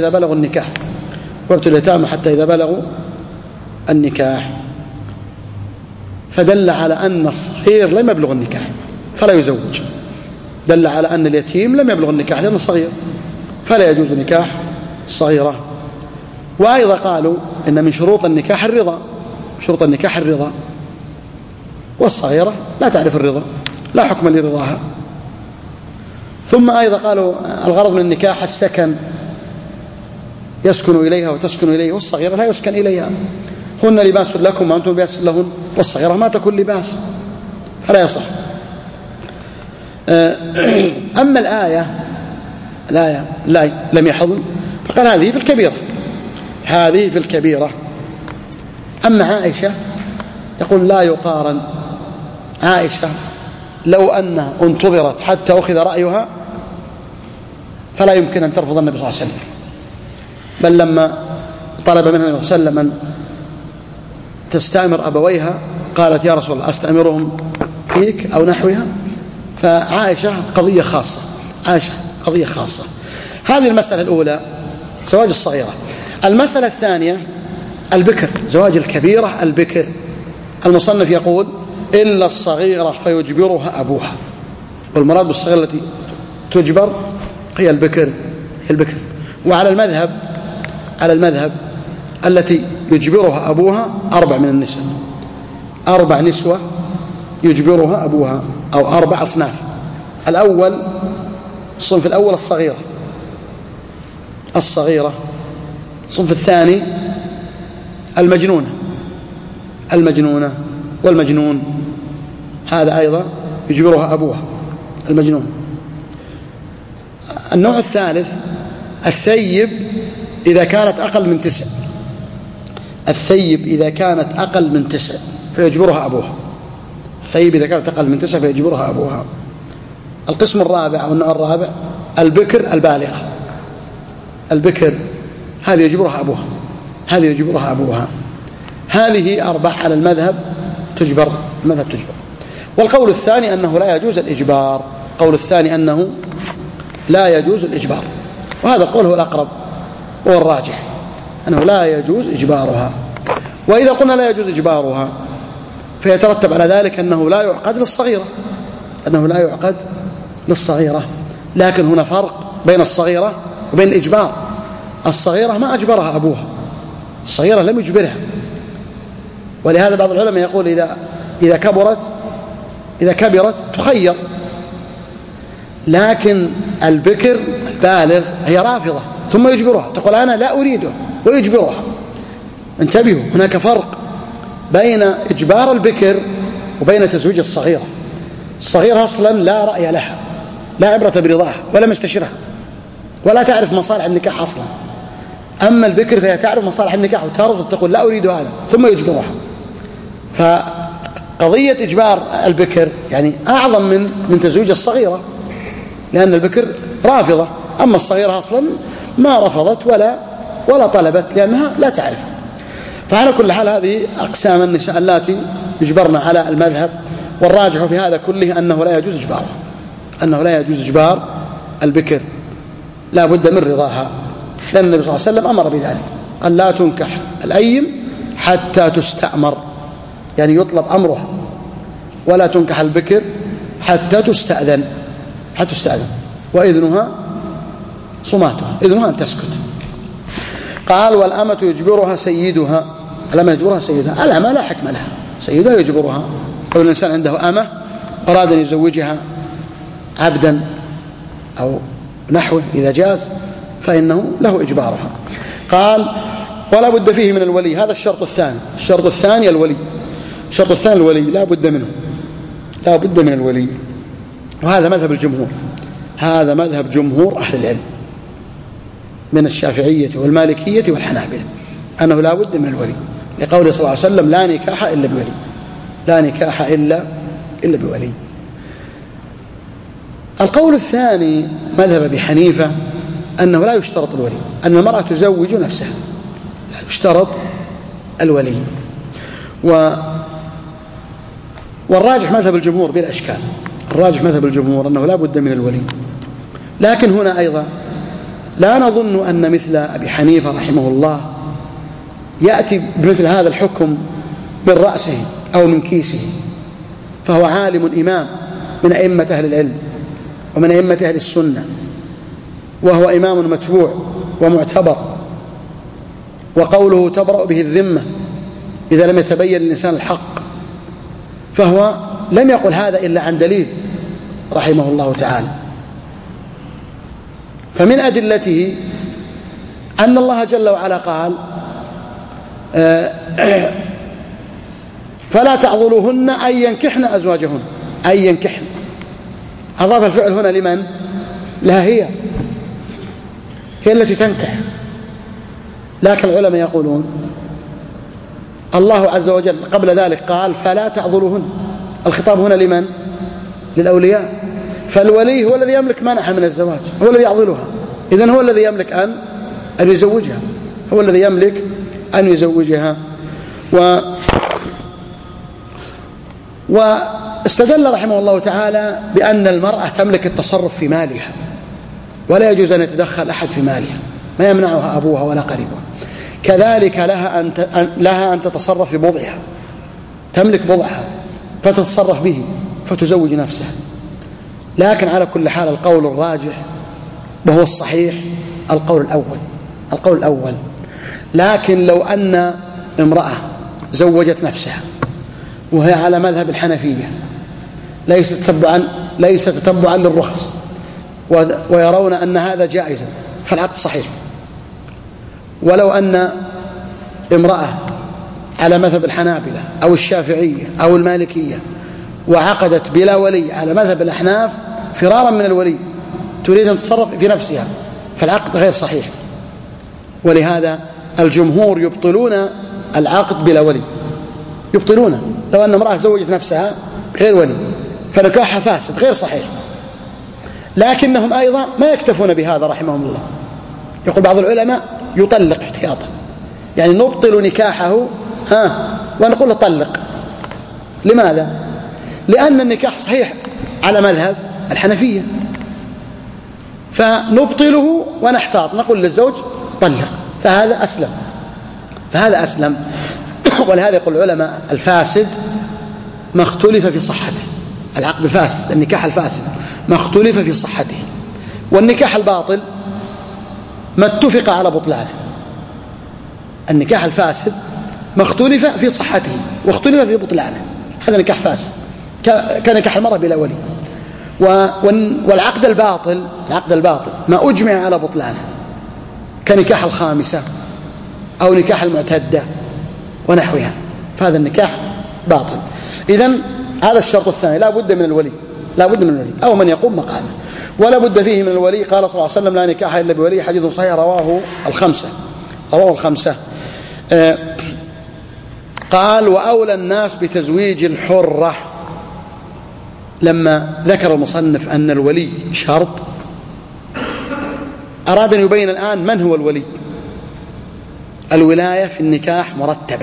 إذا بلغوا النكاح، فدل على أن الصغير لم يبلغ النكاح فلا يزوج، دل على أن اليتيم لم يبلغ النكاح لأنه صغير فلا يجوز نكاح الصغيرة. وأيضا قالوا إن من شروط النكاح الرضا، والصغيرة لا تعرف الرضا، لا حكم لرضاها. ثم أيضا قالوا الغرض من النكاح السكن، يسكن إليها وتسكن إليه، والصغيرة لا يسكن إليها، هن لباس لكم وأنتم لباس لهن، والصغيرة ما تكون لباس فلا يصح. أما الآية لا لم يحضن، فقال هذه في الكبيرة. أما عائشة يقول لا يقارن، عائشة لو أنها انتظرت حتى أخذ رأيها فلا يمكن أن ترفض النبي صلى الله عليه وسلم، بل لما طلب منها النبي صلى الله عليه وسلم أن تستأمر أبويها قالت: يا رسول الله أستأمرهم فيك أو نحوها. فعائشة قضية خاصة. هذه المسألة الأولى، زواج الصغيرة. المسألة الثانية البكر، زواج الكبيرة البكر. المصنف يقول: إلا الصغيرة فيجبرها أبوها، والمراد بالصغيرة التي تجبر هي البكر. وعلى المذهب التي يجبرها أبوها 4 من النساء، 4 نسوة يجبرها أبوها، أو 4 أصناف. الأول، الصنف الأول الصغيرة. الصنف الثاني المجنونة والمجنون، هذا أيضا يجبرها أبوها، المجنون. النوع الثالث الثيب إذا كانت أقل من 9 فيجبرها أبوها. القسم الرابع أو النوع الرابع البكر البكر هذه يجبرها أبوها. هذه 4 على المذهب تجبر. والقول الثاني أنه لا يجوز الإجبار. وهذا القول هو الأقرب وهو الراجح، أنه لا يجوز إجبارها. وإذا قلنا لا يجوز إجبارها فيترتب على ذلك أنه لا يعقد للصغيرة. لكن هنا فرق بين الصغيرة وبين الإجبار. الصغيرة ما أجبرها أبوها، الصغيرة لم يجبرها. ولهذا بعض العلماء يقول إذا كبرت تخير. لكن البكر البالغ هي رافضة ثم يجبرها، تقول أنا لا أريده ويجبرها. انتبهوا، هناك فرق بين إجبار البكر وبين تزويج الصغيرة. الصغيرة أصلا لا رأي لها، لا عبرة برضاها ولا مستشرها ولا تعرف مصالح النكاح أصلا. أما البكر فهي تعرف مصالح النكاح وترفض، تقول لا أريد هذا ثم يجبرها. فقضية إجبار البكر يعني أعظم من تزويج الصغيرة، لأن البكر رافضة. أما الصغيرة أصلا ما رفضت ولا طلبت لأنها لا تعرف. فعلى كل حال هذه أقسام النساء اللاتي يجبرن على المذهب. والراجح في هذا كله أنه لا يجوز إجبار البكر، لا بد من رضاها، لأن النبي صلى الله عليه وسلم أمر بذلك، قال لا تنكح الأيم حتى تستأمر، يعني يطلب أمرها، ولا تنكح البكر حتى تستأذن وإذنها صماتها، إذنها أن تسكت. قال والأمة يجبرها سيدها. الأمة لا حكم لها، سيدها يجبرها. لو الإنسان عنده أمة أراد أن يزوجها عبدا أو نحوه إذا جاز فإنه له إجبارها. قال ولا بد فيه من الولي. هذا الشرط الثاني الولي. لا بد من الولي. وهذا مذهب جمهور أهل العلم من الشافعية والمالكية والحنابلة، أنه لا بد من الولي، لقوله صلى الله عليه وسلم لا نكاح إلا بولي. القول الثاني مذهب أبي حنيفة أنه لا يشترط الولي، أن المرأة تزوج نفسها، لا يشترط الولي. والراجح مذهب الجمهور بلا إشكال، أنه لا بد من الولي. لكن هنا أيضا لا نظن أن مثل أبي حنيفة رحمه الله يأتي بمثل هذا الحكم من رأسه أو من كيسه، فهو عالم إمام من أئمة أهل العلم ومن أئمة أهل السنة، وهو إمام متبوع ومعتبر، وقوله تبرأ به الذمة إذا لم يتبين للإنسان الحق. فهو لم يقل هذا إلا عن دليل رحمه الله تعالى. فمن أدلته أن الله جل وعلا قال فلا تعضلوهن أن ينكحن أزواجهن، أن ينكحن، أضاف الفعل هنا لمن؟ لها هي التي تنكح. لكن العلماء يقولون الله عز وجل قبل ذلك قال فلا تعضلوهن، الخطاب هنا لمن؟ للأولياء. فالولي هو الذي يملك منعها من الزواج، هو الذي يعضلها، إذن هو الذي يملك أن يزوجها، واستدل رحمه الله تعالى بأن المرأة تملك التصرف في مالها، ولا يجوز أن يتدخل أحد في مالها، ما يمنعها أبوها ولا قريبها. كذلك لها أن تتصرف في بضعها، تملك بضعها فتتصرف به فتزوج نفسها. لكن على كل حال القول الراجح وهو الصحيح القول الأول. لكن لو أن امرأة زوجت نفسها وهي على مذهب الحنفية ليس تتبعا للرخص ويرون أن هذا جائزا فالعقد صحيح. ولو أن امرأة على مذهب الحنابلة أو الشافعية أو المالكية وعقدت بلا ولي على مذهب الأحناف فرارا من الولي، تريد أن تتصرف في نفسها، فالعقد غير صحيح. ولهذا الجمهور يبطلون العقد بلا ولي، يبطلونه. لو أن امرأة زوجت نفسها غير ولي فنكاحها فاسد غير صحيح. لكنهم أيضا ما يكتفون بهذا رحمهم الله، يقول بعض العلماء يطلق احتياطا، يعني نبطل نكاحه ونقول له طلق. لماذا؟ لأن النكاح صحيح على مذهب الحنفية، فنبطله ونحتاط، نقول للزوج طلق، فهذا أسلم. ولهذا يقول العلماء الفاسد ما اختلف في صحته، العقد الفاسد، النكاح الفاسد ما اختلف في صحته، والنكاح الباطل ما اتفق على بطلانه. النكاح الفاسد ما اختلف في صحته واختلف في بطلانه، هذا نكاح فاسد كنكاح المرأة بلا ولي. والعقد الباطل ما أجمع على بطلانه كنكاح الخامسة أو نكاح المعتدة ونحوها، فهذا النكاح باطل. إذن هذا الشرط الثاني، لا بد من الولي أو من يقوم مقامه، ولا بد فيه من الولي. قال صلى الله عليه وسلم لا نكاح إلا بولي، حديث صحيح رواه الخمسة. قال وأولى الناس بتزويج الحرة. لما ذكر المصنف أن الولي شرط، أراد أن يبين الآن من هو الولي. الولاية في النكاح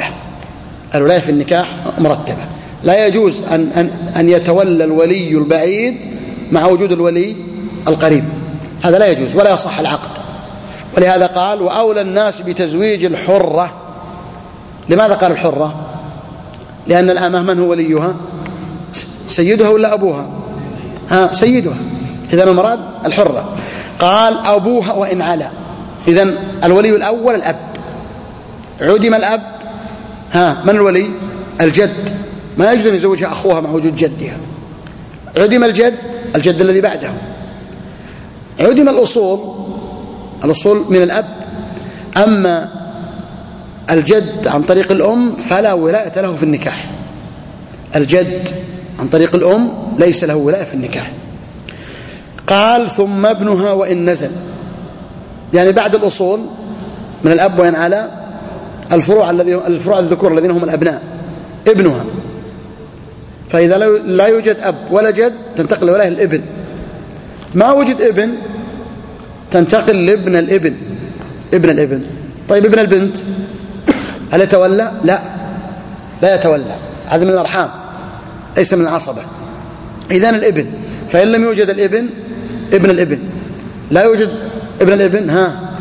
مرتبة، لا يجوز أن يتولى الولي البعيد مع وجود الولي القريب، هذا لا يجوز ولا يصح العقد. ولهذا قال وأولى الناس بتزويج الحرة. لماذا قال الحرة؟ لأن الأمة من هو وليها؟ سيدها ولا أبوها؟ سيدها، إذن المراد الحرة. قال أبوها وإن علا، إذن الولي الأول الأب، عدم الأب من الولي؟ الجد، ما يجوز أن يزوجها أخوها مع وجود جدها. عدم الجد الذي بعده. عدم الأصول من الأب، أما الجد عن طريق الأم فلا ولاية له في النكاح. الجد عن طريق الأم ليس له ولاية في النكاح. قال ثم ابنها وإن نزل، يعني بعد الأصول من الأب وإن على الفروع الذكور الذين هم الأبناء، ابنها. فإذا لا يوجد أب ولا جد تنتقل لولاية الابن. ما وجد ابن تنتقل لابن الابن. طيب ابن البنت هل يتولى؟ لا يتولى، هذا من الأرحام ليس من العصبة. إذن الابن، فإن لم يوجد الابن ابن الابن، لا يوجد ابن الابن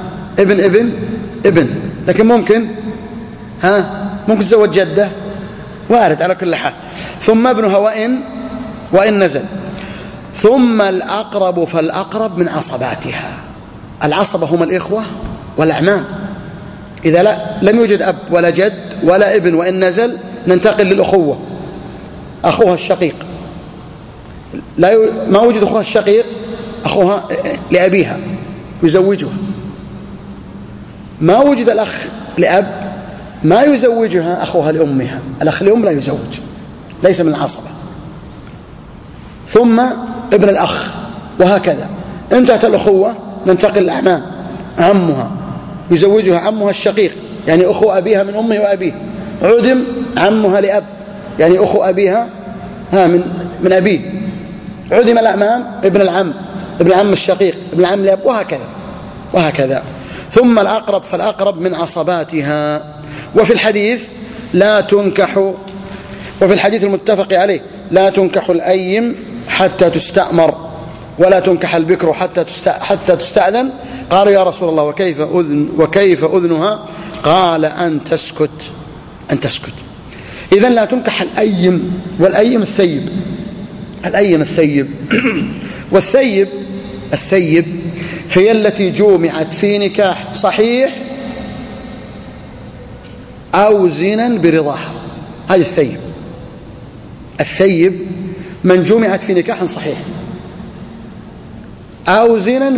ابن، لكن ممكن تزوج جده، وارد على كل حال. ثم ابنها وإن نزل. ثم الأقرب فالأقرب من عصباتها. العصبة هم الإخوة والأعمام. إذا لم يوجد أب ولا جد ولا ابن وإن نزل ننتقل للأخوة، أخوها الشقيق. ما وجد أخوها الشقيق، أخوها لأبيها يزوجها. ما وجد الأخ لأب ما يزوجها أخوها لأمها، الأخ لأم لا يزوج، ليس من العصبة. ثم ابن الأخ، وهكذا. انتهت الأخوة ننتقل للأعمام، عمها يزوجها عمها الشقيق، يعني أخو أبيها من أمه وأبيه. عدم عمها لأب، يعني أخو أبيها من أبيه. عدم الأعمام ابن العم الشقيق، ابن العم لأب، وهكذا. ثم الأقرب فالأقرب من عصباتها. وفي الحديث المتفق عليه لا تنكح الأيم حتى تستأمر ولا تنكح البكر حتى تستأذن. قالوا يا رسول الله وكيف أذنها؟ قال أن تسكت. إذن لا تنكح الأيم، والأيم الثيب والثيب هي التي جومعت في نكاح صحيح أو زنا برضاها. هذه الثيب من جمعت في نكاح صحيح أو زنا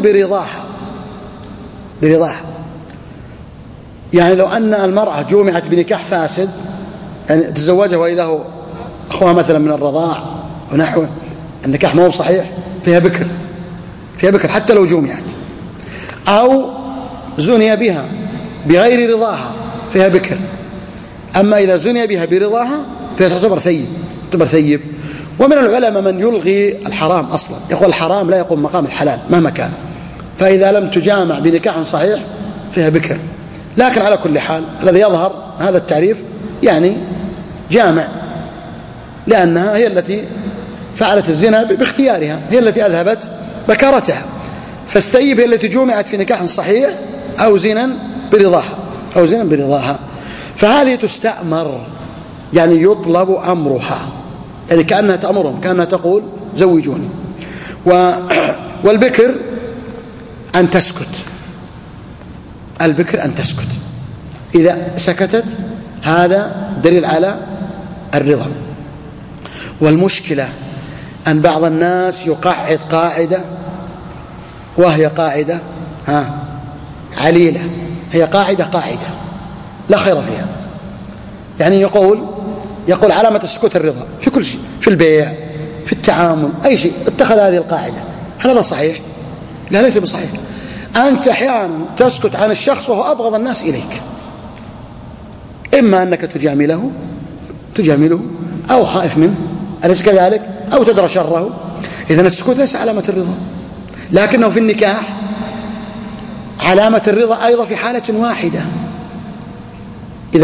برضاها. يعني لو أن المرأة جمعت بنكاح فاسد، يعني تزوجها وإذا هو أخوها مثلا من الرضاع ونحوه، النكاح ما هو صحيح، فيها بكر حتى لو جمعت، أو زني بها بغير رضاها فيها بكر. أما إذا زني بها برضاها فهي تعتبر ثيب. ومن العلماء من يلغي الحرام أصلا، يقول الحرام لا يقوم مقام الحلال مهما كان، فإذا لم تجامع بنكاح صحيح فيها بكر. لكن على كل حال الذي يظهر هذا التعريف يعني جامع، لأنها هي التي فعلت الزنا باختيارها، هي التي أذهبت بكارتها. فالثيب هي التي جمعت في نكاح صحيح أو زنا برضاها. فهذه تستأمر، يعني يطلب أمرها، يعني كأنها تأمرهم، كأنها تقول زوجوني. والبكر أن تسكت، البكر أن تسكت، إذا سكتت هذا دليل على الرضا. والمشكلة أن بعض الناس يقعد قاعدة، وهي قاعدة عليلة، هي قاعدة لا خير فيها. يعني يقول علامة السكوت الرضا في كل شيء، في البيع، في التعامل، أي شيء اتخذ هذه القاعدة. هل هذا صحيح؟ لا، ليس بصحيح. أنت أحيانا تسكت عن الشخص وهو أبغض الناس إليك، إما أنك تجامله أو خائف منه، أليس كذلك؟ أو تدرى شره. إذن السكوت ليس علامة الرضا، لكنه في النكاح علامة الرضا أيضا في حالة واحدة، إذا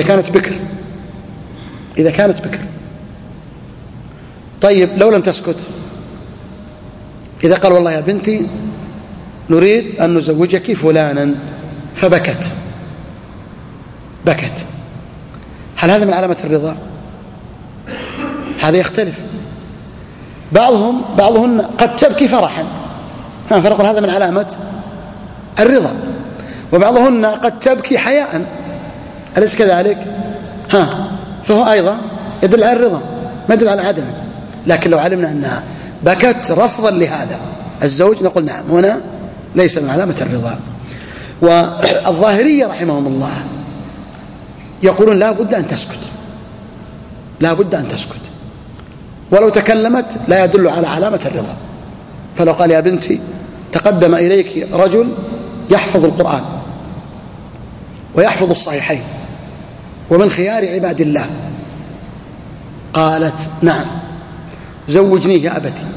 كانت بكر. طيب لو لم تسكت، إذا قال والله يا بنتي نريد أن نزوجك فلانا، فبكت، هل هذا من علامة الرضا؟ هذا يختلف. بعضهن قد تبكي فرحا، فنقول هذا من علامة الرضا. وبعضهن قد تبكي حياء، أليس كذلك؟ فهو أيضا يدل على الرضا، ما يدل على عدمه. لكن لو علمنا أنها بكت رفضا لهذا الزوج نقول نعم، هنا ليس من علامة الرضا. والظاهرية رحمهم الله يقولون لا بد أن تسكت، ولو تكلمت لا يدل على علامة الرضا. فلو قال يا بنتي تقدم إليك رجل يحفظ القرآن ويحفظ الصحيحين ومن خيار عباد الله، قالت نعم زوجنيه يا أبتي،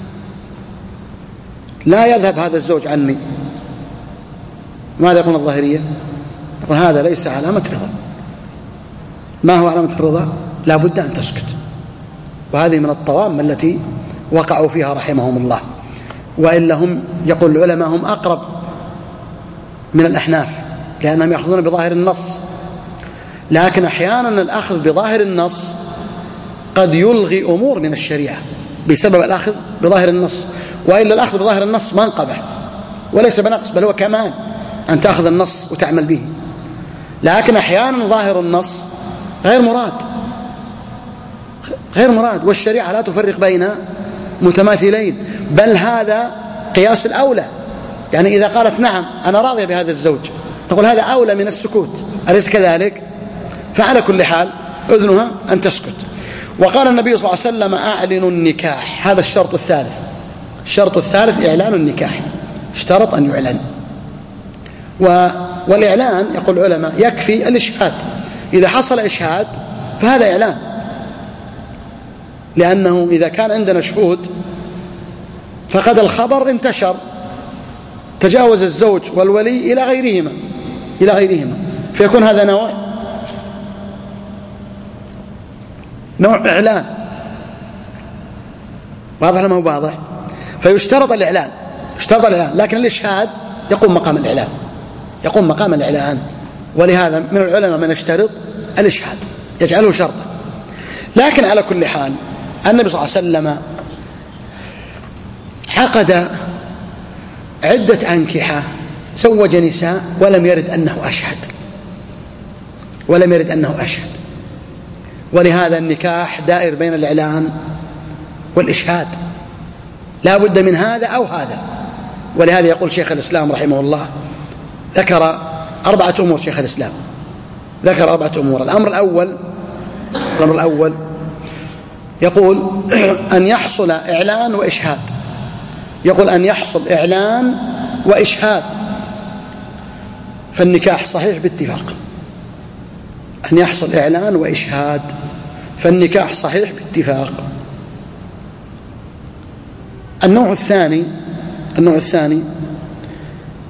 لا يذهب هذا الزوج عني. ماذا يقول الظاهرية؟ يقول هذا ليس علامة رضا. ما هو علامة الرضا؟ لا بد أن تسكت. وهذه من الطوام التي وقعوا فيها رحمهم الله. وإلا هم يقول العلماء هم أقرب من الأحناف، لأنهم يأخذون بظاهر النص. لكن أحيانا الأخذ بظاهر النص قد يلغي أمور من الشريعة بسبب الأخذ بظاهر النص. وإلا الأخذ بظاهر النص منقبة وليس بنقص، بل هو كمان أن تأخذ النص وتعمل به. لكن أحيانا ظاهر النص غير مراد، والشريعة لا تفرق بين متماثلين، بل هذا قياس الأولى. يعني إذا قالت نعم أنا راضية بهذا الزوج، نقول هذا أولى من السكوت، أليس كذلك؟ فعلى كل حال أذنها أن تسكت. وقال النبي صلى الله عليه وسلم أعلنوا النكاح، هذا الشرط الثالث. الشرط الثالث إعلان النكاح، اشترط أن يعلن. والإعلان يقول العلماء يكفي الإشهاد، إذا حصل إشهاد فهذا إعلان، لأنه إذا كان عندنا شهود فقد الخبر انتشر، تجاوز الزوج والولي إلى غيرهما، فيكون هذا نوع إعلان. واضح لما هو واضح؟ فيشترط الإعلان، لكن الإشهاد يقوم مقام الإعلان. ولهذا من العلماء من يشترط الإشهاد، يجعله شرطا. لكن على كل حال النبي صلى الله عليه وسلم عقد عدة أنكحة، زوج نساء ولم يرد أنه أشهد. ولهذا النكاح دائر بين الإعلان والإشهاد، لا بد من هذا أو هذا. ولهذا يقول شيخ الإسلام رحمه الله ذكر 4 أمور. شيخ الإسلام ذكر 4 أمور. الأمر الأول يقول أن يحصل إعلان وإشهاد. يقول أن يحصل إعلان وإشهاد، فالنكاح صحيح باتفاق. أن يحصل إعلان وإشهاد فالنكاح صحيح باتفاق. النوع الثاني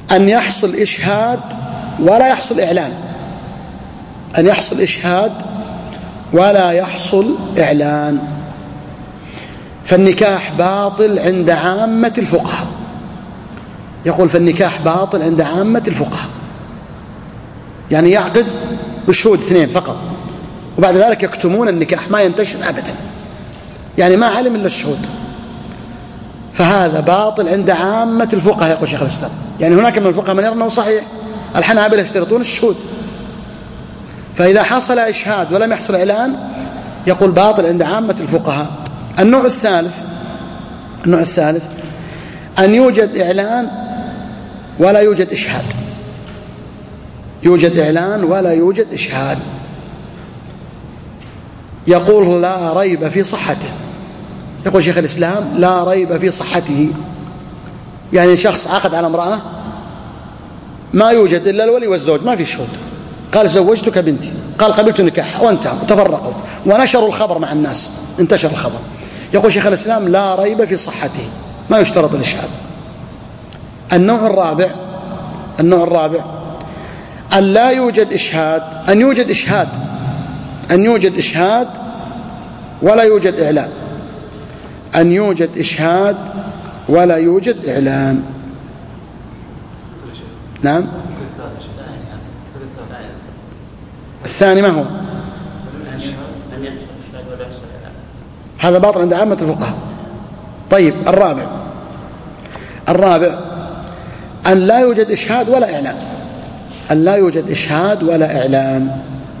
أن يحصل إشهاد ولا يحصل إعلان، أن يحصل إشهاد ولا يحصل إعلان. فالنكاح باطل عند عامة الفقهاء، يقول فالنكاح باطل عند عامة الفقهاء، يعني يعقد بالشهود 2 فقط، وبعد ذلك يكتمون النكاح ما ينتشر أبدا، يعني ما علم إلا الشهود، فهذا باطل عند عامة الفقهاء يقول شيخ الإسلام. يعني هناك من الفقهاء من يرى أنه صحيح، الحنابلة يشترطون الشهود، فإذا حصل إشهاد ولم يحصل إعلان يقول باطل عند عامة الفقهاء. النوع الثالث أن يوجد إعلان ولا يوجد إشهاد، يوجد إعلان ولا يوجد إشهاد، يقول لا ريب في صحته، يقول شيخ الإسلام لا ريب في صحته. يعني شخص عقد على امرأة ما يوجد إلا الولي والزوج، ما في شهود، قال زوجتك بنتي، قال قبلت نكاح، وانتهى وتفرقوا ونشروا الخبر مع الناس، انتشر الخبر، يقول شيخ الإسلام لا ريب في صحته، ما يشترط الإشهاد. النوع الرابع أن لا يوجد إشهاد، أن يوجد إشهاد ولا يوجد إعلان، أن يوجد إشهاد ولا يوجد إعلان. نعم. الثاني ما هو؟ هذا باطل عند عامة الفقهاء. طيب الرابع أن لا يوجد إشهاد ولا إعلان، أن لا يوجد إشهاد ولا إعلان.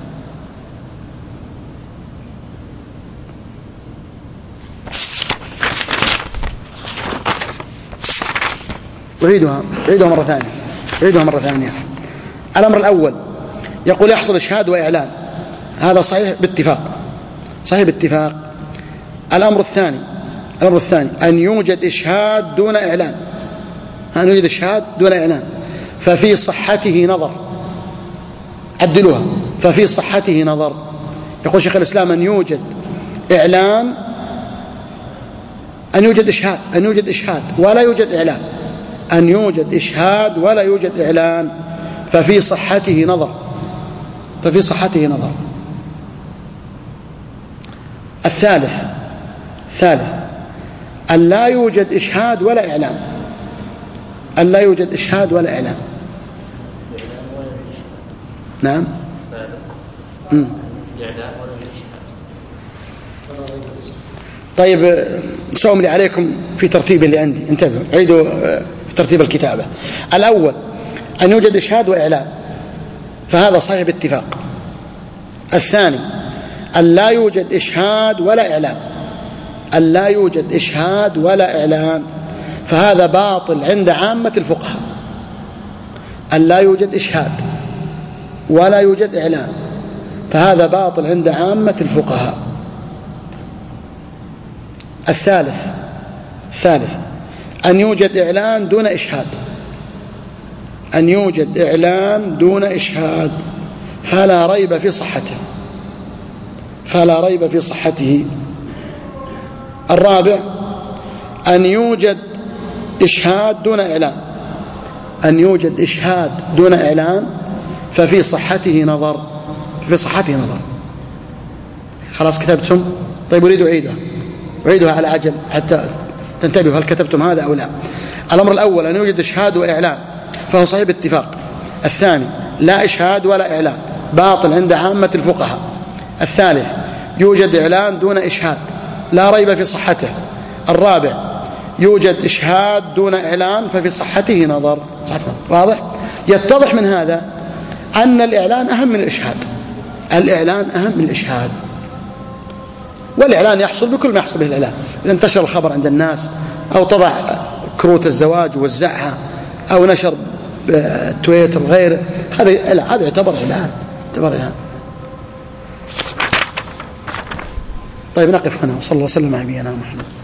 أعيدها مرة ثانية. الأمر الأول يقول يحصل إشهاد وإعلان، هذا صحيح باتفاق. الأمر الثاني أن يوجد إشهاد دون إعلان، أن يوجد إشهاد دون إعلان، ففي صحته نظر، عدلوها، ففي صحته نظر. يقول شيخ الإسلام أن يوجد إعلان، أن يوجد إشهاد ولا يوجد إعلان، أن يوجد إشهاد ولا يوجد إعلان، ففي صحته نظر. الثالث أن لا يوجد إشهاد ولا إعلان، أن لا يوجد إشهاد ولا إعلان. نعم. طيب سوم لي عليكم في ترتيب اللي عندي، انتبهوا عيدوا في ترتيب الكتابة. الأول أن يوجد إشهاد وإعلان، فهذا صحيح باتفاق. الثاني أن لا يوجد إشهاد ولا إعلان، أن لا يوجد إشهاد ولا إعلان، فهذا باطل عند عامة الفقهاء. أن لا يوجد إشهاد ولا يوجد إعلان، فهذا باطل عند عامة الفقهاء. الثالث أن يوجد إعلان دون إشهاد، أن يوجد إعلان دون إشهاد، فلا ريب في صحته. الرابع أن يوجد إشهاد دون إعلان، أن يوجد إشهاد دون إعلان، ففي صحته نظر. خلاص كتبتم؟ طيب أريد أعيدها على عجل حتى تنتبهوا هل كتبتم هذا أو لا. الأمر الأول أن يوجد إشهاد وإعلان، فهو صحيح باتفاق. الثاني لا إشهاد ولا إعلان، باطل عند عامة الفقهاء. الثالث يوجد إعلان دون إشهاد، لا ريب في صحته. الرابع يوجد إشهاد دون إعلان، ففي صحته نظر. واضح؟ يتضح من هذا أن الإعلان أهم من الإشهاد. والإعلان يحصل بكل ما يحصل به الإعلان، إذا انتشر الخبر عند الناس، أو طبع كروت الزواج ووزعها، أو نشر تويتر وغيره، هذا يعتبر إعلان. طيب نقف هنا، وصلى الله وسلم على نبينا محمد.